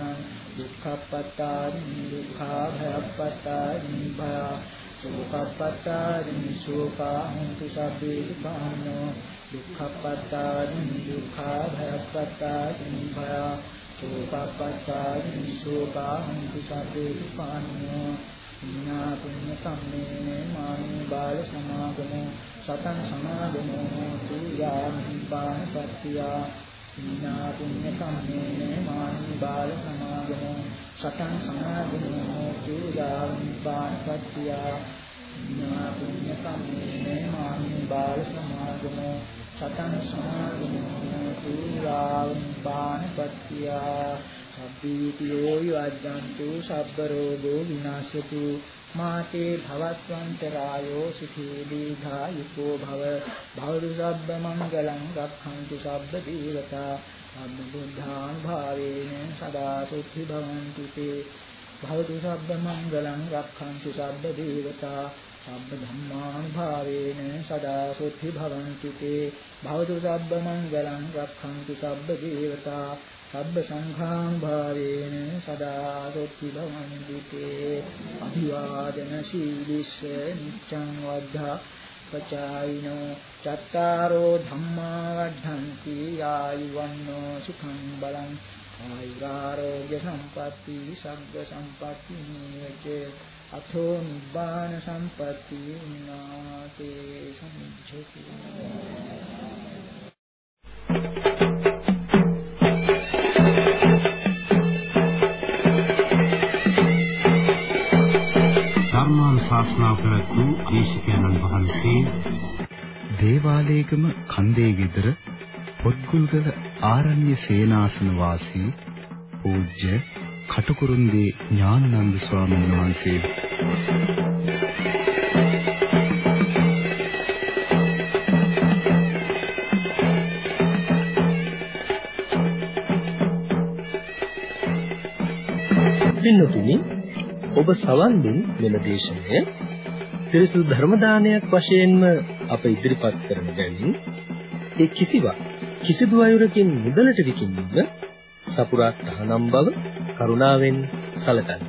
දුක්ඛප්පත්තාරි දුක්ඛභයප්පත්තාරි භය සෝකප්පත්තාරි සෝකා හුන්තු සබ්බේ දුක්ඛානෝ දුක්ඛප්පත්තාරි දුක්ඛභයප්පත්තාරි භය සෝකප්පත්තාරි සෝකා හුන්තු සබ්බේ දුක්ඛානෝ විනා පුඤ්ඤ කම්මේ මානි බාල සමාගමෝ සතං සමාගමෝ තුයාමි පාණපත්තියා විනා පුඤ්ඤ කම්මේ මානි බාල සමාගමෝ සතං සමාගමෝ තුයාමි පාණපත්තියා විනා පුඤ්ඤ කම්මේ මානි බාල සමාගමෝ සතං සමාගමෝ තුයාමි පාණපත්තියා සබ්බීතියෝ යද්දන්තු සබ්බ රෝගෝ විනාශතු මාතේ භවත්වන්තරායෝ සුඛී දීඝායුකෝ භව භවතු සබ්බ මංගලං රක්ඛන්තු සබ්බ දේවතා සබ්බ බුද්ධාන් භාවේන සදා සුඛී භවන්තු තේ භවතු සබ්බ මංගලං රක්ඛන්තු සබ්බ දේවතා සබ්බ ධම්මාන් භාවේන සදා සුඛී භවන්තු තේ භවතු සබ්බ මංගලං රක්ඛන්තු සබ්බ දේවතා සබ්බ සංඝාං භාවේන සදා සොත්ති භවන්තු තේ අභිවාදන සීලිස්ස නිච්ඡං වද්ධා පචායිනෝ චත්තාරෝ ධම්මා වද්ධන්ති ආයුවන්නෝ සුඛං බලං ආයුරාෝග්‍ය සම්පatti සග්ග සම්පatti නිවච අතෝ නිබ්බාන සම්පatti නාතේ සම්ච්ඡති ධර්මානුශාසනා ප්‍රවතු දේශකයන්න් වහන්සේ දේවාලේගම කන්දේ ගෙදර පොත්ගුල්ගල ආරණ්‍ය සේනාසන වාසී පූජ්‍ය කටුකුරුන්දී ඥානানন্দ ස්වාමීන් වහන්සේ පින්නතුනි ඔබ සවන් දුන් මෙම දේශනය පිරිසුදු ධර්ම දානයක් වශයෙන්ම අප ඉදිරිපත් කරන බැවින් ඒ කිසිවක් කිසිදු අයුරකින් මුදලට විකිණීම සපුරා තහනම් බව කරුණාවෙන් සැලකන්න.